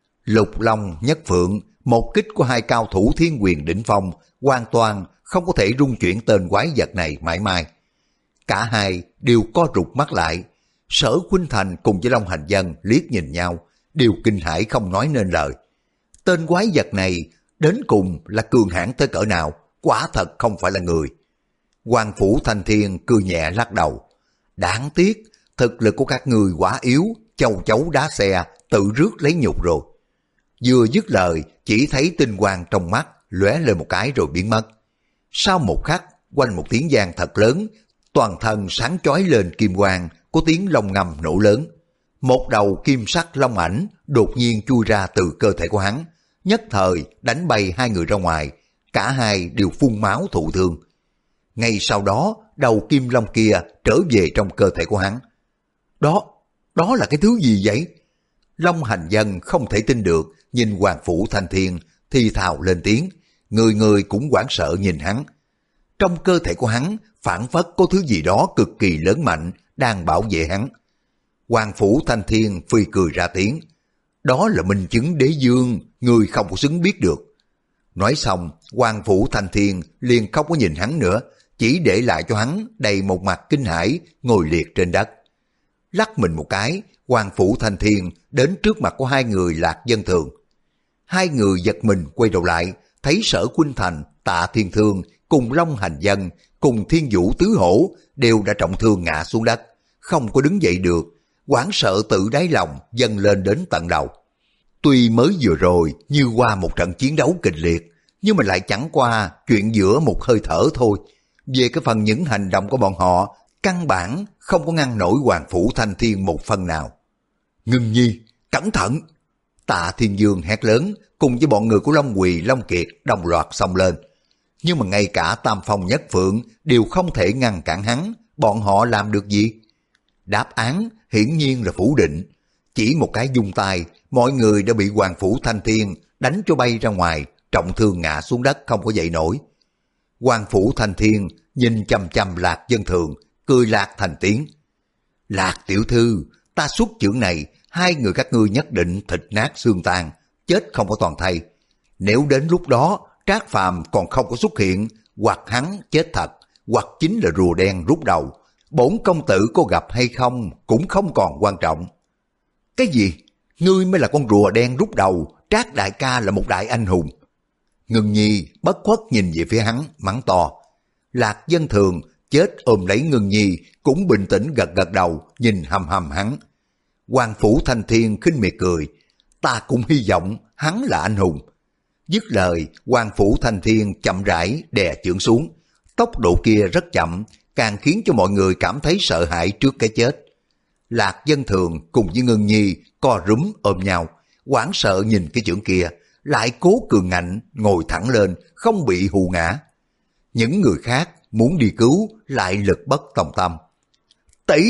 Lục Long Nhất Phượng, một kích của hai cao thủ thiên quyền đỉnh phong, hoàn toàn không có thể rung chuyển tên quái vật này mãi mãi. Cả hai đều co rụt mắt lại. Sở Khuynh Thành cùng với Long Hành Dân liếc nhìn nhau, đều kinh hãi không nói nên lời. Tên quái vật này đến cùng là cường hãn tới cỡ nào, quả thật không phải là người. Hoàng Phủ Thanh Thiên cười nhẹ lắc đầu. Đáng tiếc, thực lực của các người quá yếu, châu chấu đá xe, tự rước lấy nhục rồi. Vừa dứt lời, chỉ thấy tinh quang trong mắt lóe lên một cái rồi biến mất. Sau một khắc, quanh một tiếng vang thật lớn, toàn thân sáng chói lên kim quang, có tiếng long ngầm nổ lớn. Một đầu kim sắc long ảnh đột nhiên chui ra từ cơ thể của hắn, nhất thời đánh bay hai người ra ngoài, cả hai đều phun máu thụ thương. Ngay sau đó, đầu kim long kia trở về trong cơ thể của hắn. Đó, đó là cái thứ gì vậy? Long Hành Dân không thể tin được, nhìn Hoàng Phủ Thanh Thiên, thì thào lên tiếng, người người cũng hoảng sợ nhìn hắn. Trong cơ thể của hắn, phản phất có thứ gì đó cực kỳ lớn mạnh, đang bảo vệ hắn. Hoàng Phủ Thanh Thiên phi cười ra tiếng, đó là minh chứng đế dương, người không có xứng biết được. Nói xong, Hoàng Phủ Thanh Thiên liền không có nhìn hắn nữa, chỉ để lại cho hắn đầy một mặt kinh hãi ngồi liệt trên đất. Lắc mình một cái, Hoàng Phủ Thanh Thiên đến trước mặt của hai người Lạc Dân Thường. Hai người giật mình quay đầu lại, thấy Sở Khuynh Thành, Tạ Thiên Thương cùng Long Hành Dân cùng Thiên Vũ Tứ Hổ đều đã trọng thương ngã xuống đất, không có đứng dậy được, hoảng sợ tự đáy lòng dâng lên đến tận đầu. Tuy mới vừa rồi như qua một trận chiến đấu kịch liệt, nhưng mà lại chẳng qua chuyện giữa một hơi thở thôi. Về cái phần những hành động của bọn họ, căn bản không có ngăn nổi Hoàng Phủ Thanh Thiên một phần nào. Ngưng Nhi, cẩn thận! Tạ Thiên Dương hét lớn, cùng với bọn người của Long Quỳ, Long Kiệt đồng loạt xông lên. Nhưng mà ngay cả Tam Phong Nhất Phượng đều không thể ngăn cản hắn, bọn họ làm được gì? Đáp án hiển nhiên là phủ định. Chỉ một cái vung tay, mọi người đã bị Hoàng Phủ Thanh Thiên đánh cho bay ra ngoài, trọng thương ngã xuống đất không có dậy nổi. Hoàng Phủ Thanh Thiên nhìn chăm chăm Lạc Dân Thường, cười lạc thành tiếng. Lạc tiểu thư, ta xuất chưởng này, hai người các ngươi nhất định thịt nát xương tan, chết không có toàn thây. Nếu đến lúc đó Trác Phàm còn không có xuất hiện, hoặc hắn chết thật, hoặc chính là rùa đen rút đầu, bổn công tử có gặp hay không cũng không còn quan trọng. Cái gì? Ngươi mới là con rùa đen rút đầu, Trác đại ca là một đại anh hùng. Ngưng Nhi bất khuất nhìn về phía hắn, mắng to. Lạc Dân Thường chết ôm lấy Ngưng Nhi, cũng bình tĩnh gật gật đầu, nhìn hầm hầm hắn. Hoàng Phủ Thanh Thiên khinh miệt cười, ta cũng hy vọng hắn là anh hùng. Dứt lời, Hoàng Phủ Thanh Thiên chậm rãi đè chưởng xuống, tốc độ kia rất chậm, càng khiến cho mọi người cảm thấy sợ hãi trước cái chết. Lạc Dân Thường cùng với Ngưng Nhi co rúm ôm nhau, hoảng sợ nhìn cái chưởng kia, lại cố cường ngạnh ngồi thẳng lên, không bị hù ngã. Những người khác muốn đi cứu lại lực bất tòng tâm. Tỷ!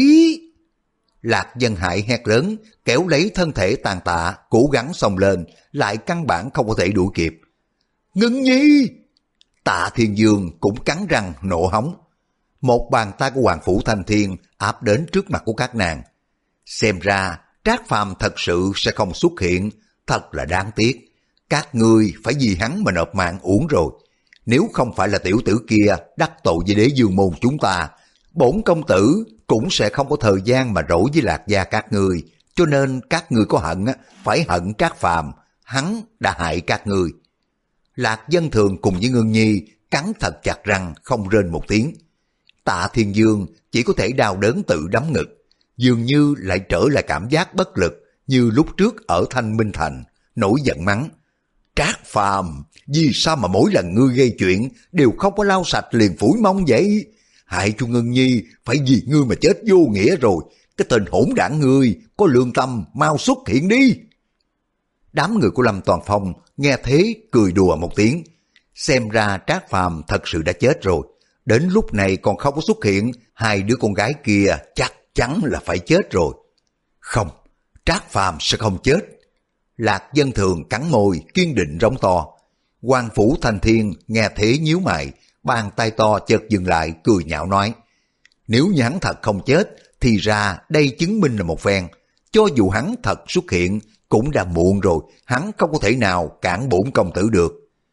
Lạc Dân Hải hét lớn, kéo lấy thân thể tàn tạ, cố gắng xông lên, lại căn bản không có thể đuổi kịp. Ngưng Nhi! Tạ Thiên Dương cũng cắn răng nộ hống. Một bàn tay của Hoàng Phủ Thanh Thiên áp đến trước mặt của các nàng. Xem ra Trác Phàm thật sự sẽ không xuất hiện, thật là đáng tiếc. Các ngươi phải vì hắn mà nộp mạng uổng rồi. Nếu không phải là tiểu tử kia đắc tội với đế dương môn chúng ta, bổn công tử cũng sẽ không có thời gian mà rỗi với Lạc gia các ngươi. Cho nên các ngươi có hận phải hận Trác Phàm, hắn đã hại các ngươi. Lạc Dân Thường cùng với Ngưng Nhi cắn thật chặt răng không rên một tiếng. Tạ Thiên Dương chỉ có thể đau đớn tự đấm ngực, dường như lại trở lại cảm giác bất lực như lúc trước ở Thanh Minh Thành, nổi giận mắng. Trác Phàm, vì sao mà mỗi lần ngươi gây chuyện đều không có lau sạch liền phủi mông vậy? Hại cho Ngưng Nhi phải vì ngươi mà chết vô nghĩa rồi. Cái tên hỗn đản ngươi có lương tâm mau xuất hiện đi. Đám người của Lâm Toàn Phong nghe thế cười đùa một tiếng. Xem ra Trác Phàm thật sự đã chết rồi. Đến lúc này còn không có xuất hiện, hai đứa con gái kia chắc chắn là phải chết rồi. Không, Trác Phàm sẽ không chết. Lạc Dân Thường cắn môi, kiên định rống to. Hoàng Phủ Thanh Thiên nghe thế nhíu mày, bàn tay to chợt dừng lại, cười nhạo nói: nếu như hắn thật không chết, thì ra đây chứng minh là một phen. Cho dù hắn thật xuất hiện, cũng đã muộn rồi, hắn không có thể nào cản bổn công tử được.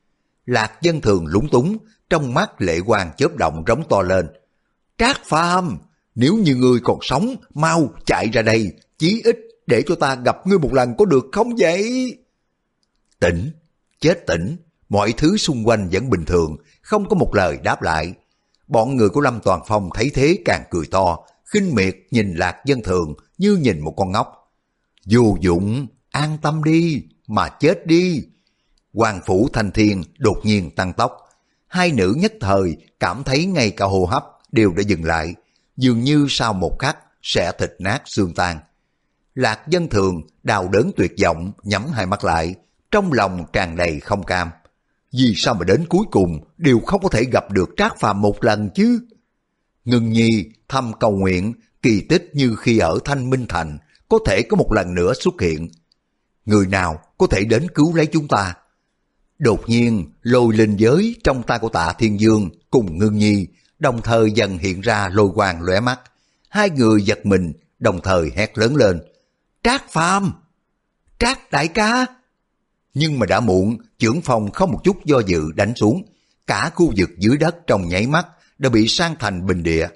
Lạc Dân Thường lúng túng, trong mắt lệ quang chớp động rống to lên: Trác Phàm, nếu như ngươi còn sống, mau chạy ra đây, chí ít để cho ta gặp ngươi một lần có được không vậy? Tỉnh, chết tỉnh, mọi thứ xung quanh vẫn bình thường, không có một lời đáp lại. Bọn người của Lâm Toàn Phong thấy thế càng cười to, khinh miệt nhìn Lạc Dân Thường như nhìn một con ngốc. Vô dụng, an tâm đi, mà chết đi. Hoàng Phủ Thanh Thiên đột nhiên tăng tốc. Hai nữ nhất thời cảm thấy ngay cả hô hấp đều đã dừng lại, dường như sau một khắc sẽ thịt nát xương tan. Lạc Dân Thường đau đớn tuyệt vọng nhắm hai mắt lại, trong lòng tràn đầy không cam. Vì sao mà đến cuối cùng đều không có thể gặp được Trác Phàm một lần chứ? Ngưng nhi thầm cầu nguyện kỳ tích như khi ở Thanh Minh Thành có thể có một lần nữa xuất hiện. Người nào có thể đến cứu lấy chúng ta? Đột nhiên lôi linh giới trong tay của Tạ Thiên Dương cùng Ngưng nhi đồng thời dần hiện ra lôi quang lóe mắt. Hai người giật mình đồng thời hét lớn lên: Trác Phàm! Trác đại ca! Nhưng mà đã muộn, chưởng phong không một chút do dự đánh xuống. Cả khu vực dưới đất trong nháy mắt đã bị san thành bình địa.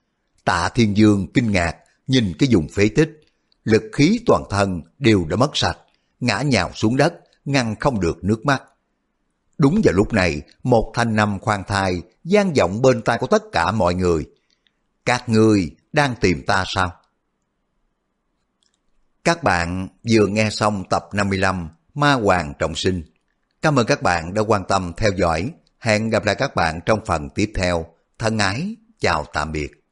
Tạ Thiên Dương kinh ngạc nhìn cái vùng phế tích, lực khí toàn thân đều đã mất sạch, ngã nhào xuống đất, ngăn không được nước mắt. Đúng vào lúc này, một thanh âm khoan thai vang vọng bên tai của tất cả mọi người: các ngươi đang tìm ta sao? Các bạn vừa nghe xong tập năm mươi lăm Ma Hoàng Trọng Sinh. Cảm ơn các bạn đã quan tâm theo dõi. Hẹn gặp lại các bạn trong phần tiếp theo. Thân ái, chào tạm biệt.